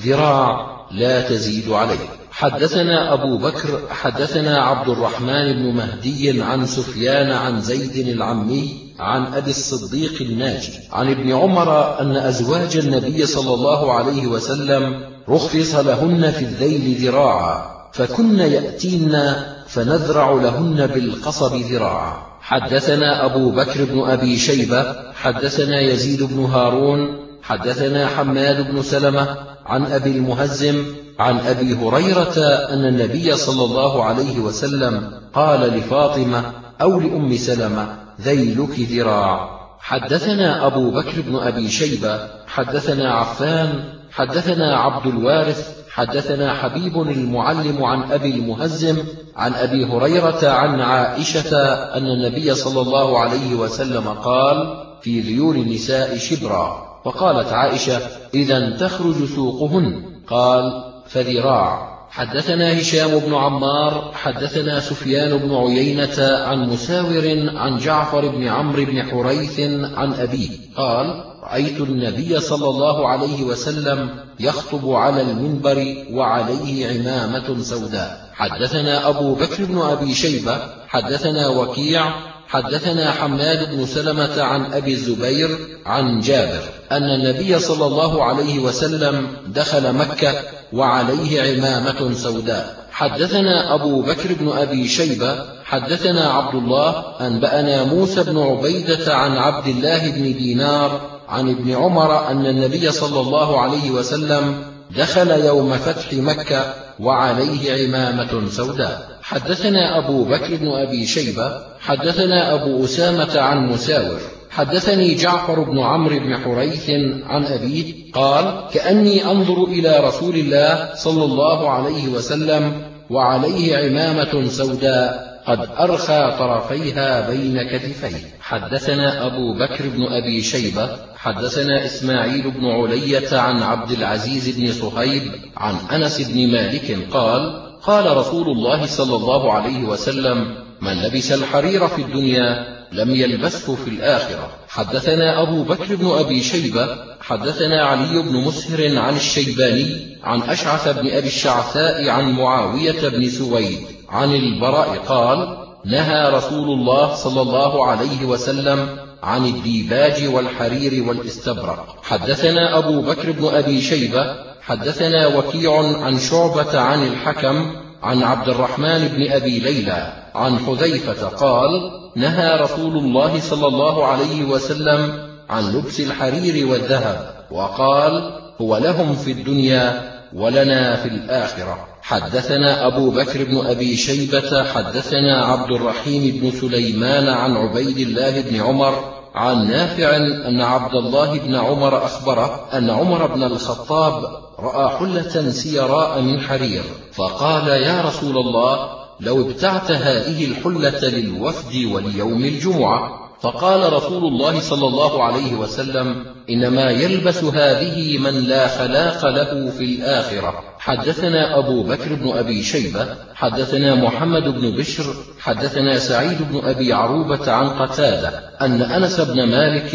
A: ذراع لا تزيد عليه. حدثنا أبو بكر حدثنا عبد الرحمن بن مهدي عن سفيان عن زيد العمي عن أبي الصديق الناجي عن ابن عمر أن أزواج النبي صلى الله عليه وسلم رخص لهن في الذيل ذراعا، فكن يأتين فنذرع لهن بالقصب ذراعا. حدثنا أبو بكر بن أبي شيبة حدثنا يزيد بن هارون حدثنا حماد بن سلمة عن أبي المهزم عن أبي هريرة أن النبي صلى الله عليه وسلم قال لفاطمة أو لأم سلمة: ذيلك ذراع. حدثنا أبو بكر بن أبي شيبة حدثنا عفان حدثنا عبد الوارث حدثنا حبيب المعلم عن أبي المهزم عن أبي هريرة عن عائشة أن النبي صلى الله عليه وسلم قال: في ذيول النساء شبرا. وقالت عائشة: إذا تخرج سوقهن؟ قال: فذراع. حدثنا هشام بن عمار حدثنا سفيان بن عيينة عن مساور عن جعفر بن عمرو بن حريث عن أبيه قال: رأيت النبي صلى الله عليه وسلم يخطب على المنبر وعليه عمامة سوداء. حدثنا أبو بكر بن أبي شيبة حدثنا وكيع حدثنا حماد بن سلمة عن أبي الزبير عن جابر أن النبي صلى الله عليه وسلم دخل مكة وعليه عمامة سوداء. حدثنا أبو بكر بن أبي شيبة حدثنا عبد الله أنبأنا موسى بن عبيدة عن عبد الله بن دينار عن ابن عمر أن النبي صلى الله عليه وسلم دخل يوم فتح مكة وعليه عمامة سوداء. حدثنا أبو بكر بن أبي شيبة حدثنا أبو أسامة عن مساور حدثني جعفر بن عمرو بن حريث عن أبيه قال كأني أنظر إلى رسول الله صلى الله عليه وسلم وعليه عمامة سوداء قد أرخى طرفيها بين كتفيه. حدثنا أبو بكر بن أبي شيبة حدثنا إسماعيل بن علية عن عبد العزيز بن صهيب عن أنس بن مالك قال قال رسول الله صلى الله عليه وسلم من لبس الحرير في الدنيا لم يلبسه في الآخرة. حدثنا أبو بكر بن أبي شيبة حدثنا علي بن مسهر عن الشيباني عن أشعث بن أبي الشعثاء عن معاوية بن سويد عن البراء قال نهى رسول الله صلى الله عليه وسلم عن الديباج والحرير والاستبرق. حدثنا أبو بكر بن أبي شيبة حدثنا وكيع عن شعبة عن الحكم عن عبد الرحمن بن أبي ليلى عن حذيفة قال نهى رسول الله صلى الله عليه وسلم عن لبس الحرير والذهب وقال هو لهم في الدنيا ولنا في الآخرة. حدثنا أبو بكر بن أبي شيبة حدثنا عبد الرحيم بن سليمان عن عبيد الله بن عمر عن نافع أن عبد الله بن عمر أخبره أن عمر بن الخطاب رأى حلة سيراء من حرير فقال يا رسول الله لو ابتعت هذه الحلة للوفد وليوم الجمعة. فقال رسول الله صلى الله عليه وسلم إنما يلبس هذه من لا خلاق له في الآخرة. حدثنا أبو بكر بن أبي شيبة حدثنا محمد بن بشر حدثنا سعيد بن أبي عروبة عن قتادة أن أنس بن مالك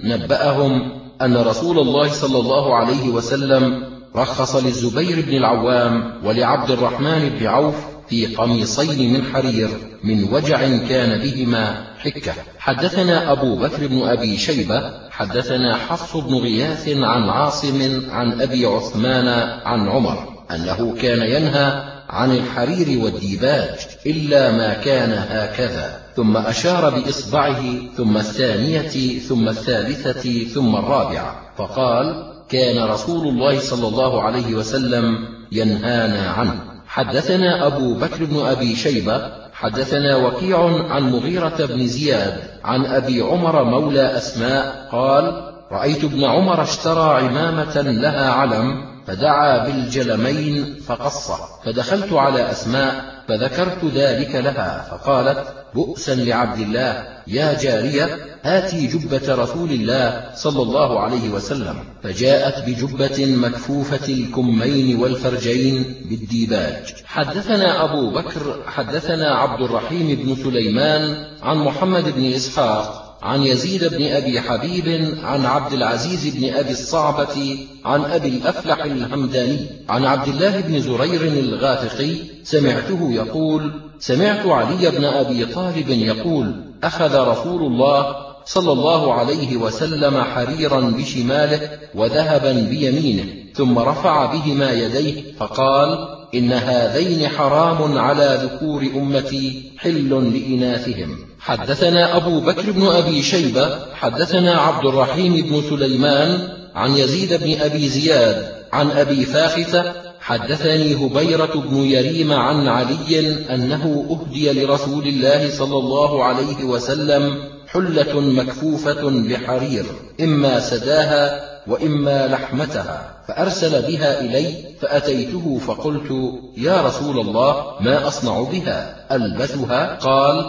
A: نبأهم أن رسول الله صلى الله عليه وسلم رخص للزبير بن العوام ولعبد الرحمن بن عوف في قميصين من حرير من وجع كان بهما حكة. حدثنا أبو بكر بن أبي شيبة حدثنا حفص بن غياث عن عاصم عن أبي عثمان عن عمر أنه كان ينهى عن الحرير والديباج إلا ما كان هكذا ثم أشار بإصبعه ثم الثانية ثم الثالثة ثم الرابعة فقال كان رسول الله صلى الله عليه وسلم ينهانا عنه. حدثنا أبو بكر بن أبي شيبة حدثنا وكيع عن مغيرة بن زياد عن أبي عمر مولى أسماء قال رأيت ابن عمر اشترى عمامة لها علم فدعا بالجلمين فقصه فدخلت على أسماء فذكرت ذلك لها فقالت بؤسا لعبد الله يا جارية هاتي جبة رسول الله صلى الله عليه وسلم فجاءت بجبة مكفوفة الكمين والفرجين بالديباج. حدثنا أبو بكر حدثنا عبد الرحيم بن سليمان عن محمد بن إسحاق عن يزيد بن أبي حبيب عن عبد العزيز بن أبي الصعبة عن أبي الأفلح الهمداني عن عبد الله بن زرير الغافقي سمعته يقول سمعت علي بن أبي طالب يقول أخذ رسول الله صلى الله عليه وسلم حريرا بشماله وذهبا بيمينه ثم رفع بهما يديه فقال إن هذين حرام على ذكور أمتي حل لإناثهم. حدثنا أبو بكر بن أبي شيبة حدثنا عبد الرحيم بن سليمان عن يزيد بن أبي زياد عن أبي فاخثة حدثني هبيرة بن يريم عن علي أنه أهدي لرسول الله صلى الله عليه وسلم حلة مكفوفة بحرير إما سداها وإما لحمتها فأرسل بها إلي فأتيته فقلت يا رسول الله ما أصنع بها ألبسها؟ قال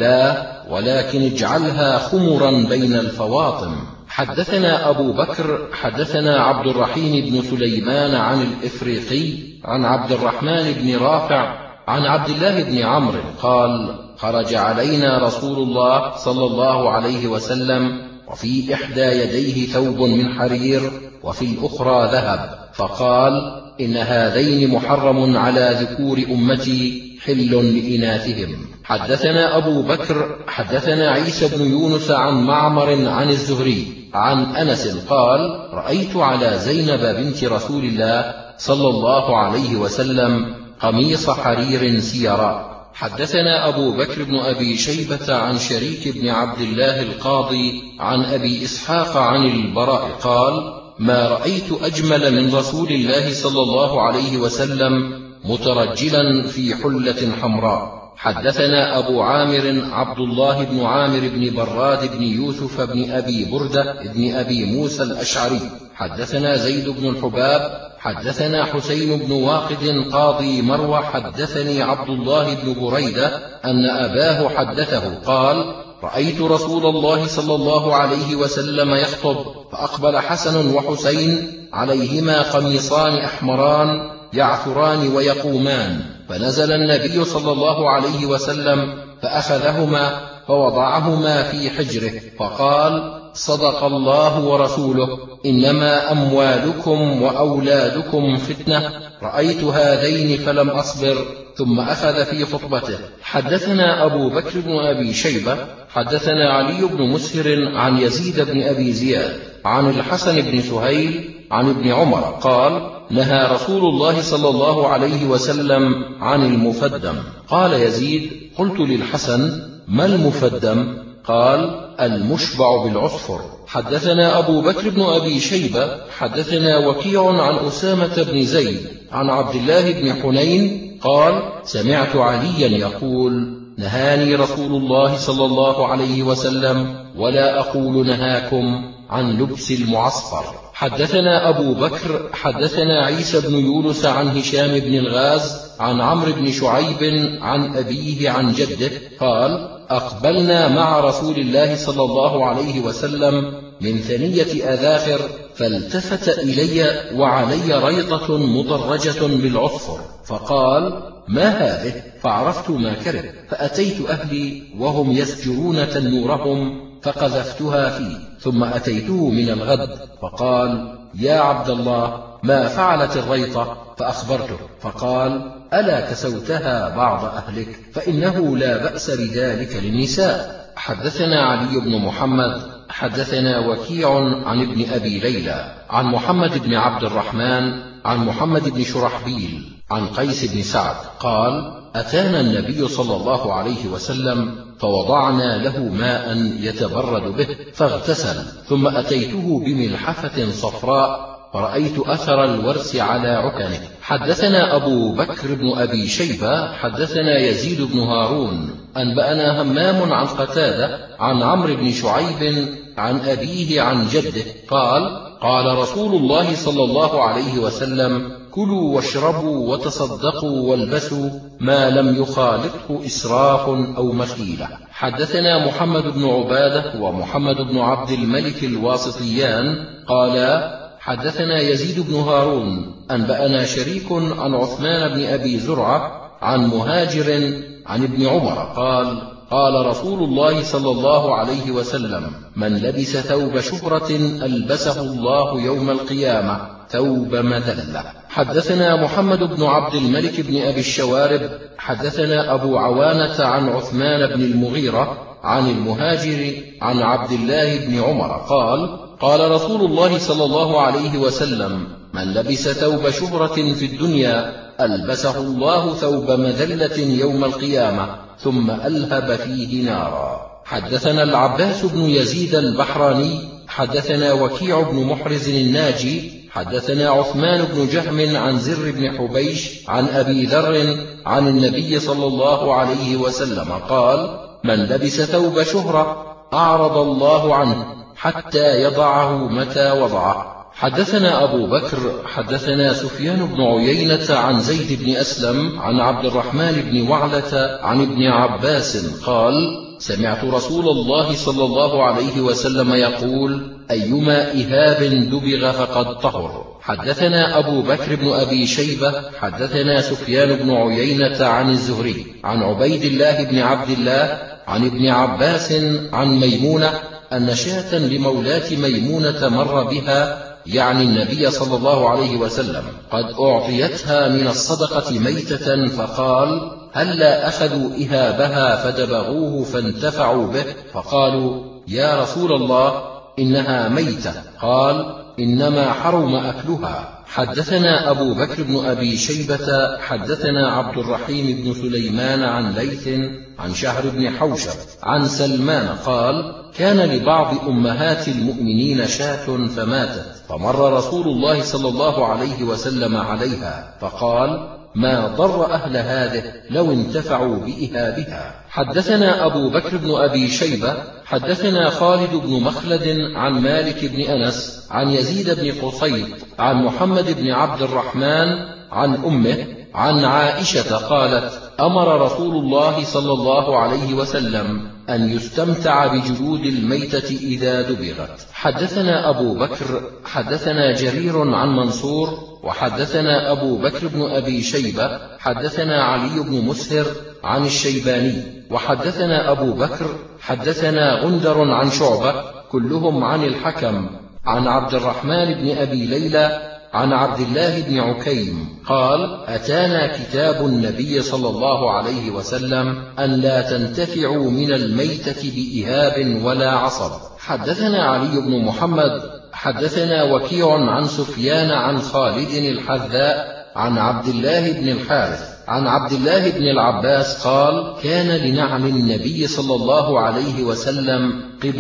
A: لا ولكن اجعلها خمرا بين الفواطم. حدثنا أبو بكر حدثنا عبد الرحيم بن سليمان عن الإفريقي عن عبد الرحمن بن رافع عن عبد الله بن عمرو قال خرج علينا رسول الله صلى الله عليه وسلم وفي إحدى يديه ثوب من حرير وفي الأخرى ذهب فقال إن هذين محرم على ذكور أمتي حل لإناثهم. حدثنا أبو بكر حدثنا عيسى بن يونس عن معمر عن الزهري عن أنس قال: رأيت على زينب بنت رسول الله صلى الله عليه وسلم قميص حرير سيرا. حدثنا أبو بكر بن أبي شيبة عن شريك بن عبد الله القاضي عن أبي إسحاق عن البراء قال: ما رأيت أجمل من رسول الله صلى الله عليه وسلم مترجلا في حلة حمراء. حدثنا أبو عامر عبد الله بن عامر بن براد بن يوسف بن أبي بردة بن أبي موسى الأشعري. حدثنا زيد بن الحباب حدثنا حسين بن واقد قاضي مروى حدثني عبد الله بن بريدة أن أباه حدثه قال: رأيت رسول الله صلى الله عليه وسلم يخطب، فأقبل حسن وحسين عليهما قميصان أحمران يعثران ويقومان، فنزل النبي صلى الله عليه وسلم فأخذهما فوضعهما في حجره فقال: صدق الله ورسوله، إنما أموالكم وأولادكم فتنة. رأيت هذين فلم أصبر، ثم أخذ في خطبته. حدثنا أبو بكر بن أبي شيبة حدثنا علي بن مسهر عن يزيد بن أبي زياد عن الحسن بن سهيل عن ابن عمر قال: نهى رسول الله صلى الله عليه وسلم عن المفدم. قال يزيد: قلت للحسن: ما المفدم؟ قال: المشبع بالعصفر. حدثنا أبو بكر بن أبي شيبة حدثنا وكيع عن أسامة بن زيد عن عبد الله بن حنين قال: سمعت عليا يقول: نهاني رسول الله صلى الله عليه وسلم ولا أقول نهاكم عن لبس المعصفر. حدثنا أبو بكر حدثنا عيسى بن يونس عن هشام بن الغاز عن عمرو بن شعيب عن أبيه عن جده قال: أقبلنا مع رسول الله صلى الله عليه وسلم من ثنية أذاخر، فالتفت إلي وعلي ريضة مدرجة بالعصفر، فقال: ما هذه؟ فعرفت ما كره، فأتيت أهلي وهم يسجرون تنورهم فقذفتها فيه، ثم أتيته من الغد فقال: يا عبد الله، ما فعلت الريطة؟ فأخبرته فقال: ألا كسوتها بعض أهلك؟ فإنه لا بأس بذلك للنساء. حدثنا علي بن محمد حدثنا وكيع عن ابن أبي ليلى عن محمد بن عبد الرحمن عن محمد بن شرحبيل عن قيس بن سعد قال: أتانا النبي صلى الله عليه وسلم فوضعنا له ماء يتبرد به فاغتسل، ثم أتيته بملحفة صفراء فرأيت أثر الورس على عكنه. حدثنا أبو بكر بن أبي شيبة حدثنا يزيد بن هارون أنبأنا همام عن قتادة عن عمرو بن شعيب عن أبيه عن جده قال: قال رسول الله صلى الله عليه وسلم: كلوا واشربوا وتصدقوا والبسوا ما لم يخالطه إسراف أو مخيلة. حدثنا محمد بن عبادة ومحمد بن عبد الملك الواسطيان قالا: حدثنا يزيد بن هارون أنبأنا شريك عن عثمان بن أبي زرعة عن مهاجر عن ابن عمر قال: قال رسول الله صلى الله عليه وسلم: من لبس ثوب شهرة ألبسه الله يوم القيامة ثوب مذلة. حدثنا محمد بن عبد الملك بن أبي الشوارب حدثنا أبو عوانة عن عثمان بن المغيرة عن المهاجر عن عبد الله بن عمر قال: قال رسول الله صلى الله عليه وسلم: من لبس ثوب شهرة في الدنيا ألبسه الله ثوب مذلة يوم القيامة ثم ألهب فيه نارا. حدثنا العباس بن يزيد البحراني حدثنا وكيع بن محرز الناجي حدثنا عثمان بن جهم عن زر بن حبيش عن أبي ذر عن النبي صلى الله عليه وسلم قال: من لبس ثوب شهرة أعرض الله عنه حتى يضعه متى وضعه. حدثنا أبو بكر حدثنا سفيان بن عيينة عن زيد بن أسلم عن عبد الرحمن بن وعلة عن ابن عباس قال: سمعت رسول الله صلى الله عليه وسلم يقول: أيما إهاب دبغ فقد طهر. حدثنا أبو بكر بن أبي شيبة حدثنا سفيان بن عيينة عن الزهري عن عبيد الله بن عبد الله عن ابن عباس عن ميمونة أن شاة لمولاة ميمونة مر بها يعني النبي صلى الله عليه وسلم قد أعطيتها من الصدقة ميتة، فقال: هلا أخذوا إهابها فدبغوه فانتفعوا به؟ فقالوا: يا رسول الله إنها ميتة. قال: إنما حرم أكلها. حدثنا أبو بكر بن أبي شيبة حدثنا عبد الرحيم بن سليمان عن ليث عن شهر بن حوشب عن سلمان قال: كان لبعض أمهات المؤمنين شاة فماتت، فمر رسول الله صلى الله عليه وسلم عليها فقال: ما ضر أهل هذه لو انتفعوا بإهابها. حدثنا أبو بكر بن أبي شيبة حدثنا خالد بن مخلد عن مالك بن أنس عن يزيد بن قصيد عن محمد بن عبد الرحمن عن أمه عن عائشة قالت: أمر رسول الله صلى الله عليه وسلم أن يستمتع بجلود الميتة إذا دبغت. حدثنا أبو بكر حدثنا جرير عن منصور وحدثنا أبو بكر بن أبي شيبة حدثنا علي بن مسهر عن الشيباني وحدثنا أبو بكر حدثنا غندر عن شعبة كلهم عن الحكم عن عبد الرحمن بن أبي ليلى عن عبد الله بن عكيم قال: أتانا كتاب النبي صلى الله عليه وسلم أن لا تنتفعوا من الميتة بإهاب ولا عصب. حدثنا علي بن محمد حدثنا وكيع عن سفيان عن خالد الحذاء عن عبد الله بن الحارث عن عبد الله بن العباس قال: كان لنعم النبي صلى الله عليه وسلم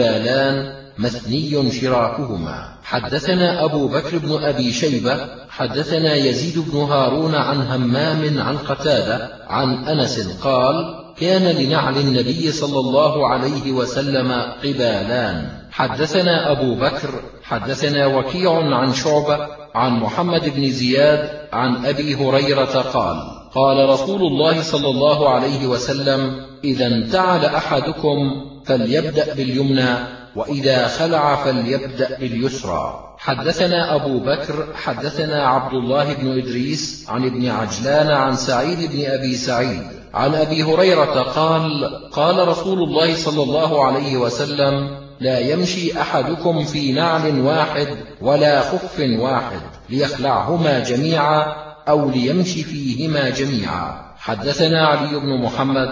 A: قبالان مثني شراكهما. حدثنا أبو بكر بن أبي شيبة حدثنا يزيد بن هارون عن همام عن قتادة عن أنس قال: كان لنعل النبي صلى الله عليه وسلم قبالان. حدثنا أبو بكر حدثنا وكيع عن شعبة عن محمد بن زياد عن أبي هريرة قال: قال رسول الله صلى الله عليه وسلم: إذا انتعل أحدكم فليبدأ باليمنى، وإذا خلع فليبدأ باليسرى. حدثنا أبو بكر حدثنا عبد الله بن إدريس عن ابن عجلان عن سعيد بن أبي سعيد عن أبي هريرة قال: قال رسول الله صلى الله عليه وسلم: لا يمشي أحدكم في نعل واحد ولا خف واحد، ليخلعهما جميعا أو ليمشي فيهما جميعا. حدثنا علي بن محمد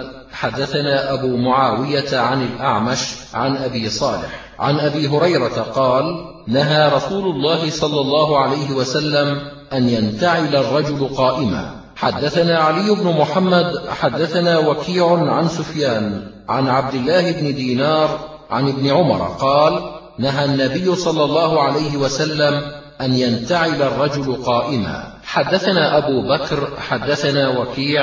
A: حدثنا أبو معاوية عن الأعمش عن أبي صالح عن أبي هريرة قال: نهى رسول الله صلى الله عليه وسلم أن ينتعل الرجل قائما. حدثنا علي بن محمد حدثنا وكيع عن سفيان عن عبد الله بن دينار عن ابن عمر قال: نهى النبي صلى الله عليه وسلم أن ينتعل الرجل قائما. حدثنا أبو بكر حدثنا وكيع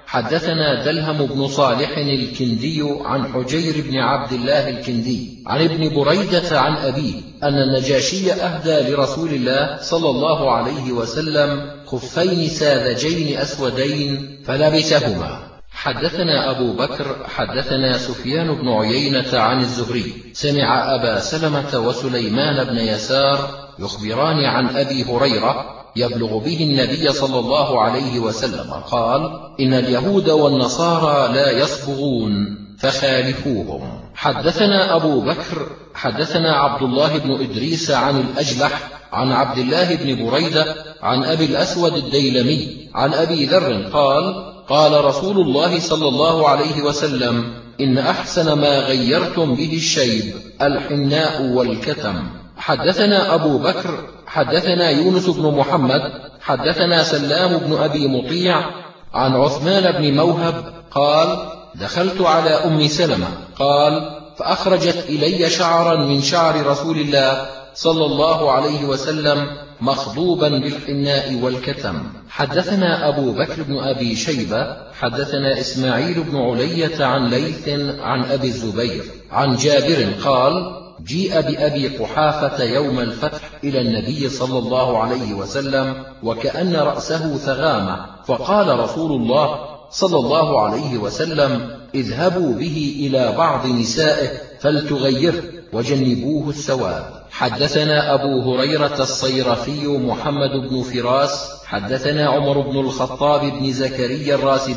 A: حدثنا دلهم بن صالح الكندي عن حجير بن عبد الله الكندي عن ابن بريدة عن أبيه أن النجاشي أهدى لرسول الله صلى الله عليه وسلم خفين ساذجين أسودين فلبسهما. حدثنا أبو بكر حدثنا سفيان بن عيينة عن الزهري سمع أبا سلمة وسليمان بن يسار يخبران عن أبي هريرة يبلغ به النبي صلى الله عليه وسلم قال: إن اليهود والنصارى لا يصبغون فخالفوهم. حدثنا أبو بكر حدثنا عبد الله بن إدريس عن الأجلح عن عبد الله بن بريدة عن أبي الأسود الديلمي عن أبي ذر قال: قال رسول الله صلى الله عليه وسلم: إن أحسن ما غيرتم به الشيب الحناء والكتم. حدثنا أبو بكر حدثنا يونس بن محمد حدثنا سلام بن أبي مطيع عن عثمان بن موهب قال: دخلت على أم سلمة قال: فأخرجت إلي شعرا من شعر رسول الله صلى الله عليه وسلم مخضوبا بالحناء والكتم. حدثنا أبو بكر بن أبي شيبة حدثنا إسماعيل بن علية عن ليث عن أبي الزبير عن جابر قال: جيء بأبي قحافة يوم الفتح إلى النبي صلى الله عليه وسلم وكأن رأسه ثغامة، فقال رسول الله صلى الله عليه وسلم: اذهبوا به إلى بعض نسائه فلتغيره وجنبوه السواد. حدثنا أبو هريرة الصيرفي محمد بن فراس حدثنا عمر بن الخطاب بن زكريا الراسبي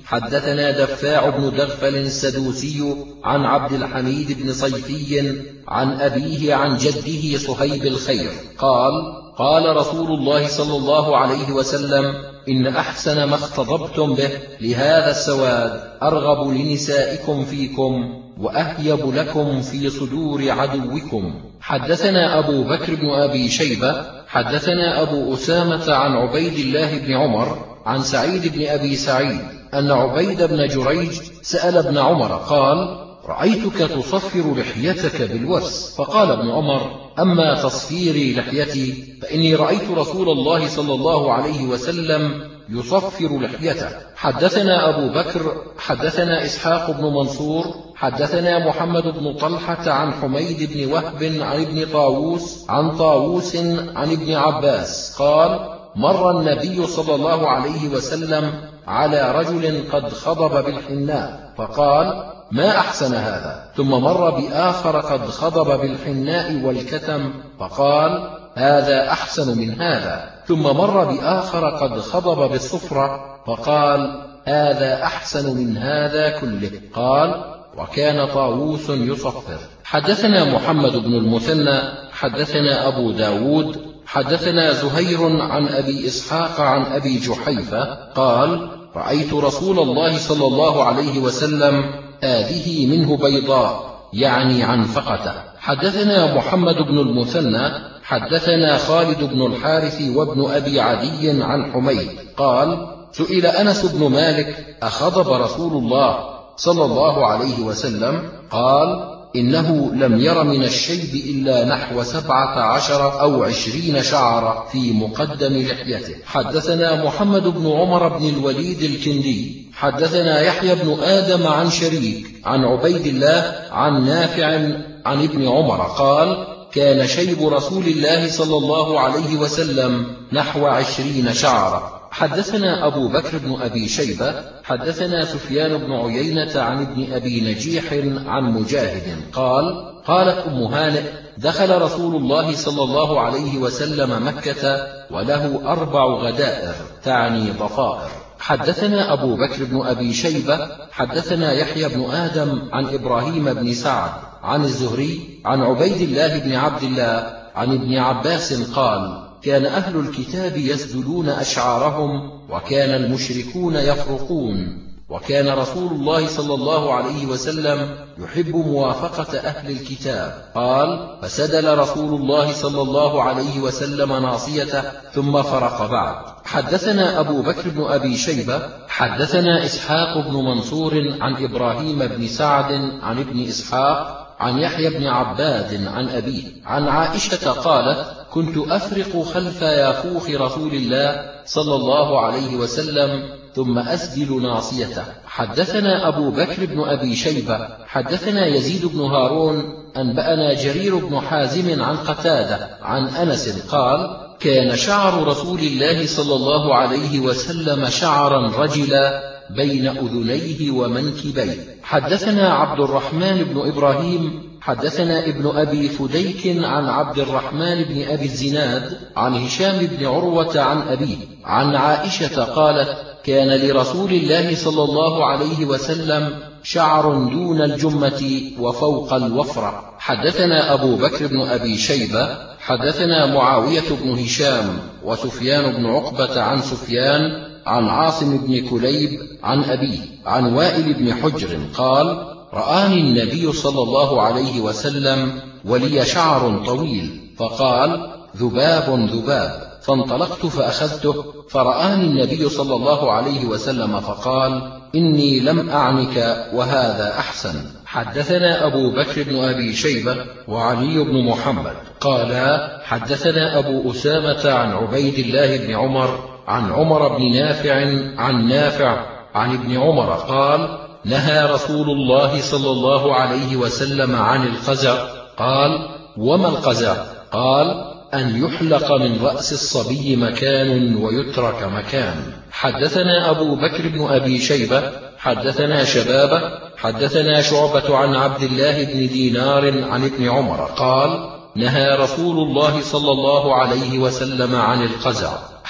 A: حدثنا دفاع بن دغفل السدوسي عن عبد الحميد بن صيفي عن أبيه عن جده صهيب الخير قال قال رسول الله صلى الله عليه وسلم إن أحسن ما اختضبتم به لهذا السواد أرغب لنسائكم فيكم وأهيب لكم في صدور عدوكم. حدثنا أبو بكر بن أبي شيبة حدثنا أبو أسامة عن عبيد الله بن عمر عن سعيد بن أبي سعيد أن عبيد بن جريج سأل ابن عمر قال رأيتك تصفر لحيتك بالورس، فقال ابن عمر أما تصفيري لحيتي فإني رأيت رسول الله صلى الله عليه وسلم يصفر لحيته. حدثنا أبو بكر حدثنا إسحاق بن منصور حدثنا محمد بن طلحة عن حميد بن وهب عن ابن طاووس عن طاووس عن ابن عباس قال مر النبي صلى الله عليه وسلم على رجل قد خضب بالحناء فقال ما أحسن هذا، ثم مر بآخر قد خضب بالحناء والكتم فقال هذا أحسن من هذا، ثم مر بآخر قد خضب بالصفرة فقال هذا أحسن من هذا كله. قال وكان طاووس يصفر. حدثنا محمد بن المثنى حدثنا أبو داود حدثنا زهير عن أبي إسحاق عن أبي جحيفة قال رأيت رسول الله صلى الله عليه وسلم آذه منه بيضاء يعني عنفقته. حدثنا محمد بن المثنى حدثنا خالد بن الحارث وابن أبي عدي عن حميد قال سئل أنس بن مالك أخضب رسول الله صلى الله عليه وسلم؟ قال إنه لم ير من الشيب إلا نحو سبعة عشر أو عشرين شعر في مقدم لحيته. حدثنا محمد بن عمر بن الوليد الكندي حدثنا يحيى بن آدم عن شريك عن عبيد الله عن نافع عن ابن عمر قال كان شيب رسول الله صلى الله عليه وسلم نحو عشرين شعرا. حدثنا أبو بكر بن أبي شيبة حدثنا سفيان بن عيينة عن ابن أبي نجيح عن مجاهد قال قالت أم هانئ دخل رسول الله صلى الله عليه وسلم مكة وله أربع غدائر تعني ضفائر. حدثنا أبو بكر بن أبي شيبة حدثنا يحيى بن آدم عن إبراهيم بن سعد عن الزهري عن عبيد الله بن عبد الله عن ابن عباس قال كان أهل الكتاب يسدلون أشعارهم وكان المشركون يفرقون، وكان رسول الله صلى الله عليه وسلم يحب موافقة أهل الكتاب. قال فسدل رسول الله صلى الله عليه وسلم ناصيته ثم فرق بعد. حدثنا أبو بكر بن أبي شيبة حدثنا إسحاق بن منصور عن إبراهيم بن سعد عن ابن إسحاق عن يحيى بن عباد عن أبيه عن عائشة قالت كنت أفرق خلف يافوخ رسول الله صلى الله عليه وسلم ثم أسدل ناصيته. حدثنا أبو بكر بن أبي شيبة حدثنا يزيد بن هارون أنبأنا جرير بن حازم عن قتادة عن أنس قال كان شعر رسول الله صلى الله عليه وسلم شعرا رجلا بين أذنيه ومنكبيه. حدثنا عبد الرحمن بن إبراهيم حدثنا ابن أبي فديك عن عبد الرحمن بن أبي الزناد عن هشام بن عروة عن أبيه عن عائشة قالت كان لرسول الله صلى الله عليه وسلم شعر دون الجمة وفوق الوفرة. حدثنا أبو بكر بن أبي شيبة حدثنا معاوية بن هشام وسفيان بن عقبة عن سفيان عن عاصم بن كليب عن أبيه عن وائل بن حجر قال رآني النبي صلى الله عليه وسلم ولي شعر طويل فقال ذباب ذباب، فانطلقت فأخذته فرآني النبي صلى الله عليه وسلم فقال إني لم أعنك وهذا أحسن. حدثنا أبو بكر بن أبي شيبة وعلي بن محمد قالا حدثنا أبو أسامة عن عبيد الله بن عمر عن عمر بن نافع عن نافع عن ابن عمر قال نهى رسول الله صلى الله عليه وسلم عن القزع. قال وما القزع؟ قال أن يحلق من رأس الصبي مكان ويترك مكان. حدثنا أبو بكر بن أبي شيبة حدثنا شبابة حدثنا شعبة عن عبد الله بن دينار عن ابن عمر قال نهى رسول الله صلى الله عليه وسلم عن القزع.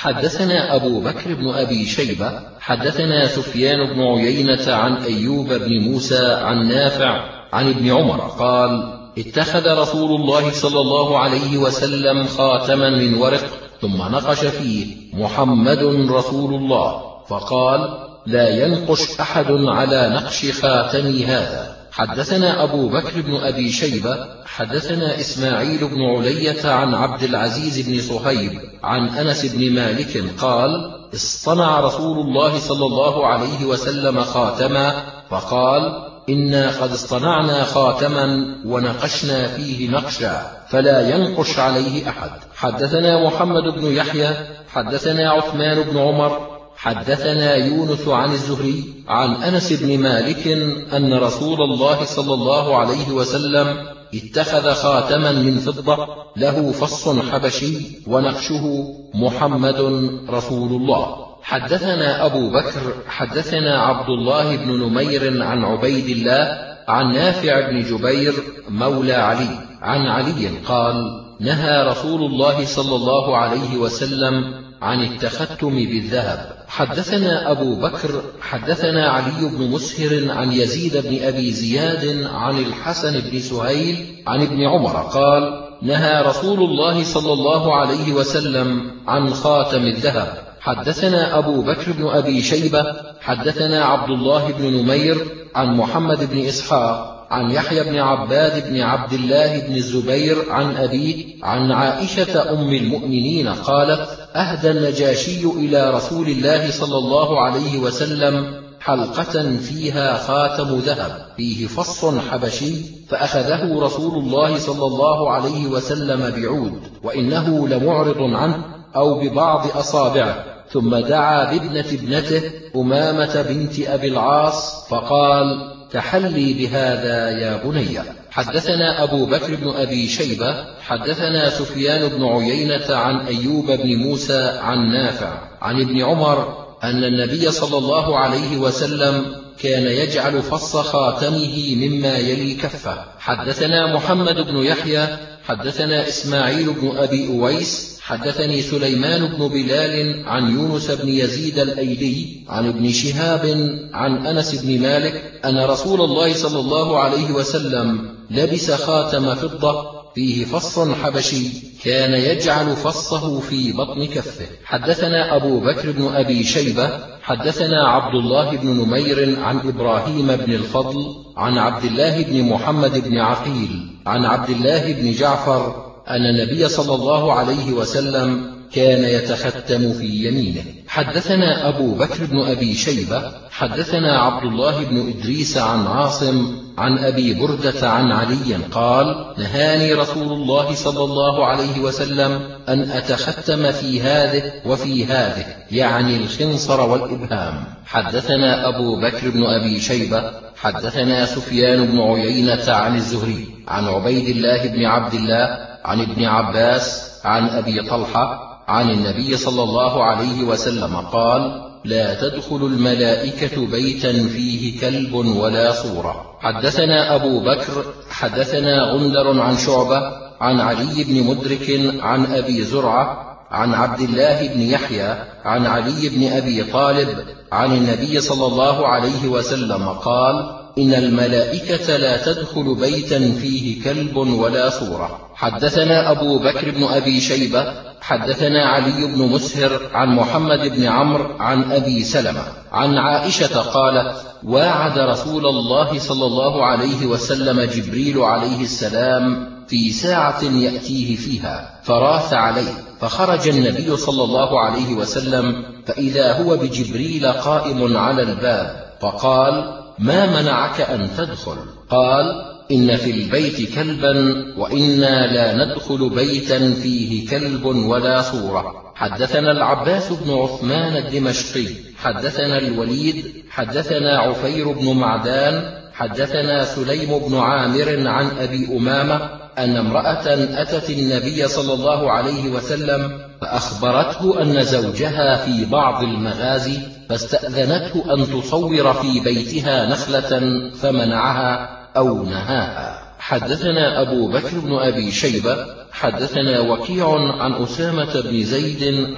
A: حدثنا أبو بكر بن أبي شيبة حدثنا سفيان بن عيينة عن أيوب بن موسى عن نافع عن ابن عمر قال: اتخذ رسول الله صلى الله عليه وسلم خاتما من ورق ثم نقش فيه: محمد رسول الله، فقال: لا ينقش أحد على نقش خاتمي هذا. حدثنا أبو بكر بن أبي شيبة حدثنا إسماعيل بن علية عن عبد العزيز بن صهيب عن أنس بن مالك قال: اصطنع رسول الله صلى الله عليه وسلم خاتما فقال: إنا قد اصطنعنا خاتما ونقشنا فيه نقشا فلا ينقش عليه أحد. حدثنا محمد بن يحيى حدثنا عثمان بن عمر حدثنا يونس عن الزهري عن أنس بن مالك أن رسول الله صلى الله عليه وسلم اتخذ خاتما من فضة له فص حبشي ونقشه: محمد رسول الله. حدثنا أبو بكر حدثنا عبد الله بن نمير عن عبيد الله عن نافع بن جبير مولى علي عن علي قال: نهى رسول الله صلى الله عليه وسلم عن التختم بالذهب. حدثنا أبو بكر حدثنا علي بن مسهر عن يزيد بن أبي زياد عن الحسن بن سهيل عن ابن عمر قال: نهى رسول الله صلى الله عليه وسلم عن خاتم الذهب. حدثنا أبو بكر بن أبي شيبة حدثنا عبد الله بن نمير عن محمد بن إسحاق عن يحيى بن عباد بن عبد الله بن الزبير عن أبيه عن عائشة أم المؤمنين قالت: أهدى النجاشي إلى رسول الله صلى الله عليه وسلم حلقة فيها خاتم ذهب فيه فص حبشي، فأخذه رسول الله صلى الله عليه وسلم بعود وإنه لمعرض عنه أو ببعض أصابعه، ثم دعا بابنة ابنته أمامة بنت أبي العاص فقال: تحلي بهذا يا بني. حدثنا أبو بكر بن أبي شيبة حدثنا سفيان بن عيينة عن أيوب بن موسى عن نافع عن ابن عمر أن النبي صلى الله عليه وسلم كان يجعل فص خاتمه مما يلي كفه. حدثنا محمد بن يحيى حدثنا إسماعيل بن أبي أويس حدثني سليمان بن بلال عن يونس بن يزيد الأيلي عن ابن شهاب عن أنس بن مالك أن رسول الله صلى الله عليه وسلم لبس خاتم فضة فيه فص حبشي كان يجعل فصه في بطن كفه. حدثنا أبو بكر بن أبي شيبة حدثنا عبد الله بن نمير عن إبراهيم بن الفضل عن عبد الله بن محمد بن عقيل عن عبد الله بن جعفر أن النبي صلى الله عليه وسلم كان يتختم في يمينه. حدثنا أبو بكر بن أبي شيبة حدثنا عبد الله بن إدريس عن عاصم عن أبي بردة عن علي قال: نهاني رسول الله صلى الله عليه وسلم أن أتختم في هذه وفي هذه، يعني الخنصر والإبهام. حدثنا أبو بكر بن أبي شيبة حدثنا سفيان بن عيينة عن الزهري عن عبيد الله بن عبد الله عن ابن عباس عن أبي طلحة عن النبي صلى الله عليه وسلم قال: لا تدخل الملائكة بيتا فيه كلب ولا صورة. حدثنا أبو بكر حدثنا غندر عن شعبة عن علي بن مدرك عن أبي زرعة عن عبد الله بن يحيى عن علي بن أبي طالب عن النبي صلى الله عليه وسلم قال: إن الملائكة لا تدخل بيتا فيه كلب ولا صورة. حدثنا أبو بكر بن أبي شيبة حدثنا علي بن مسهر عن محمد بن عمرو عن أبي سلمة عن عائشة قالت: واعد رسول الله صلى الله عليه وسلم جبريل عليه السلام في ساعة يأتيه فيها فراث عليه، فخرج النبي صلى الله عليه وسلم فإذا هو بجبريل قائم على الباب، فقال: ما منعك أن تدخل؟ قال: إن في البيت كلبا وإنا لا ندخل بيتا فيه كلب ولا صورة. حدثنا العباس بن عثمان الدمشقي حدثنا الوليد حدثنا عفير بن معدان حدثنا سليم بن عامر عن أبي أمامة أن امرأة أتت النبي صلى الله عليه وسلم فأخبرته أن زوجها في بعض المغازي، فاستأذنته أن تصور في بيتها نخلة فمنعها أو نهاها. حدثنا أبو بكر بن أبي شيبة حدثنا وكيع عن أسامة بن زيد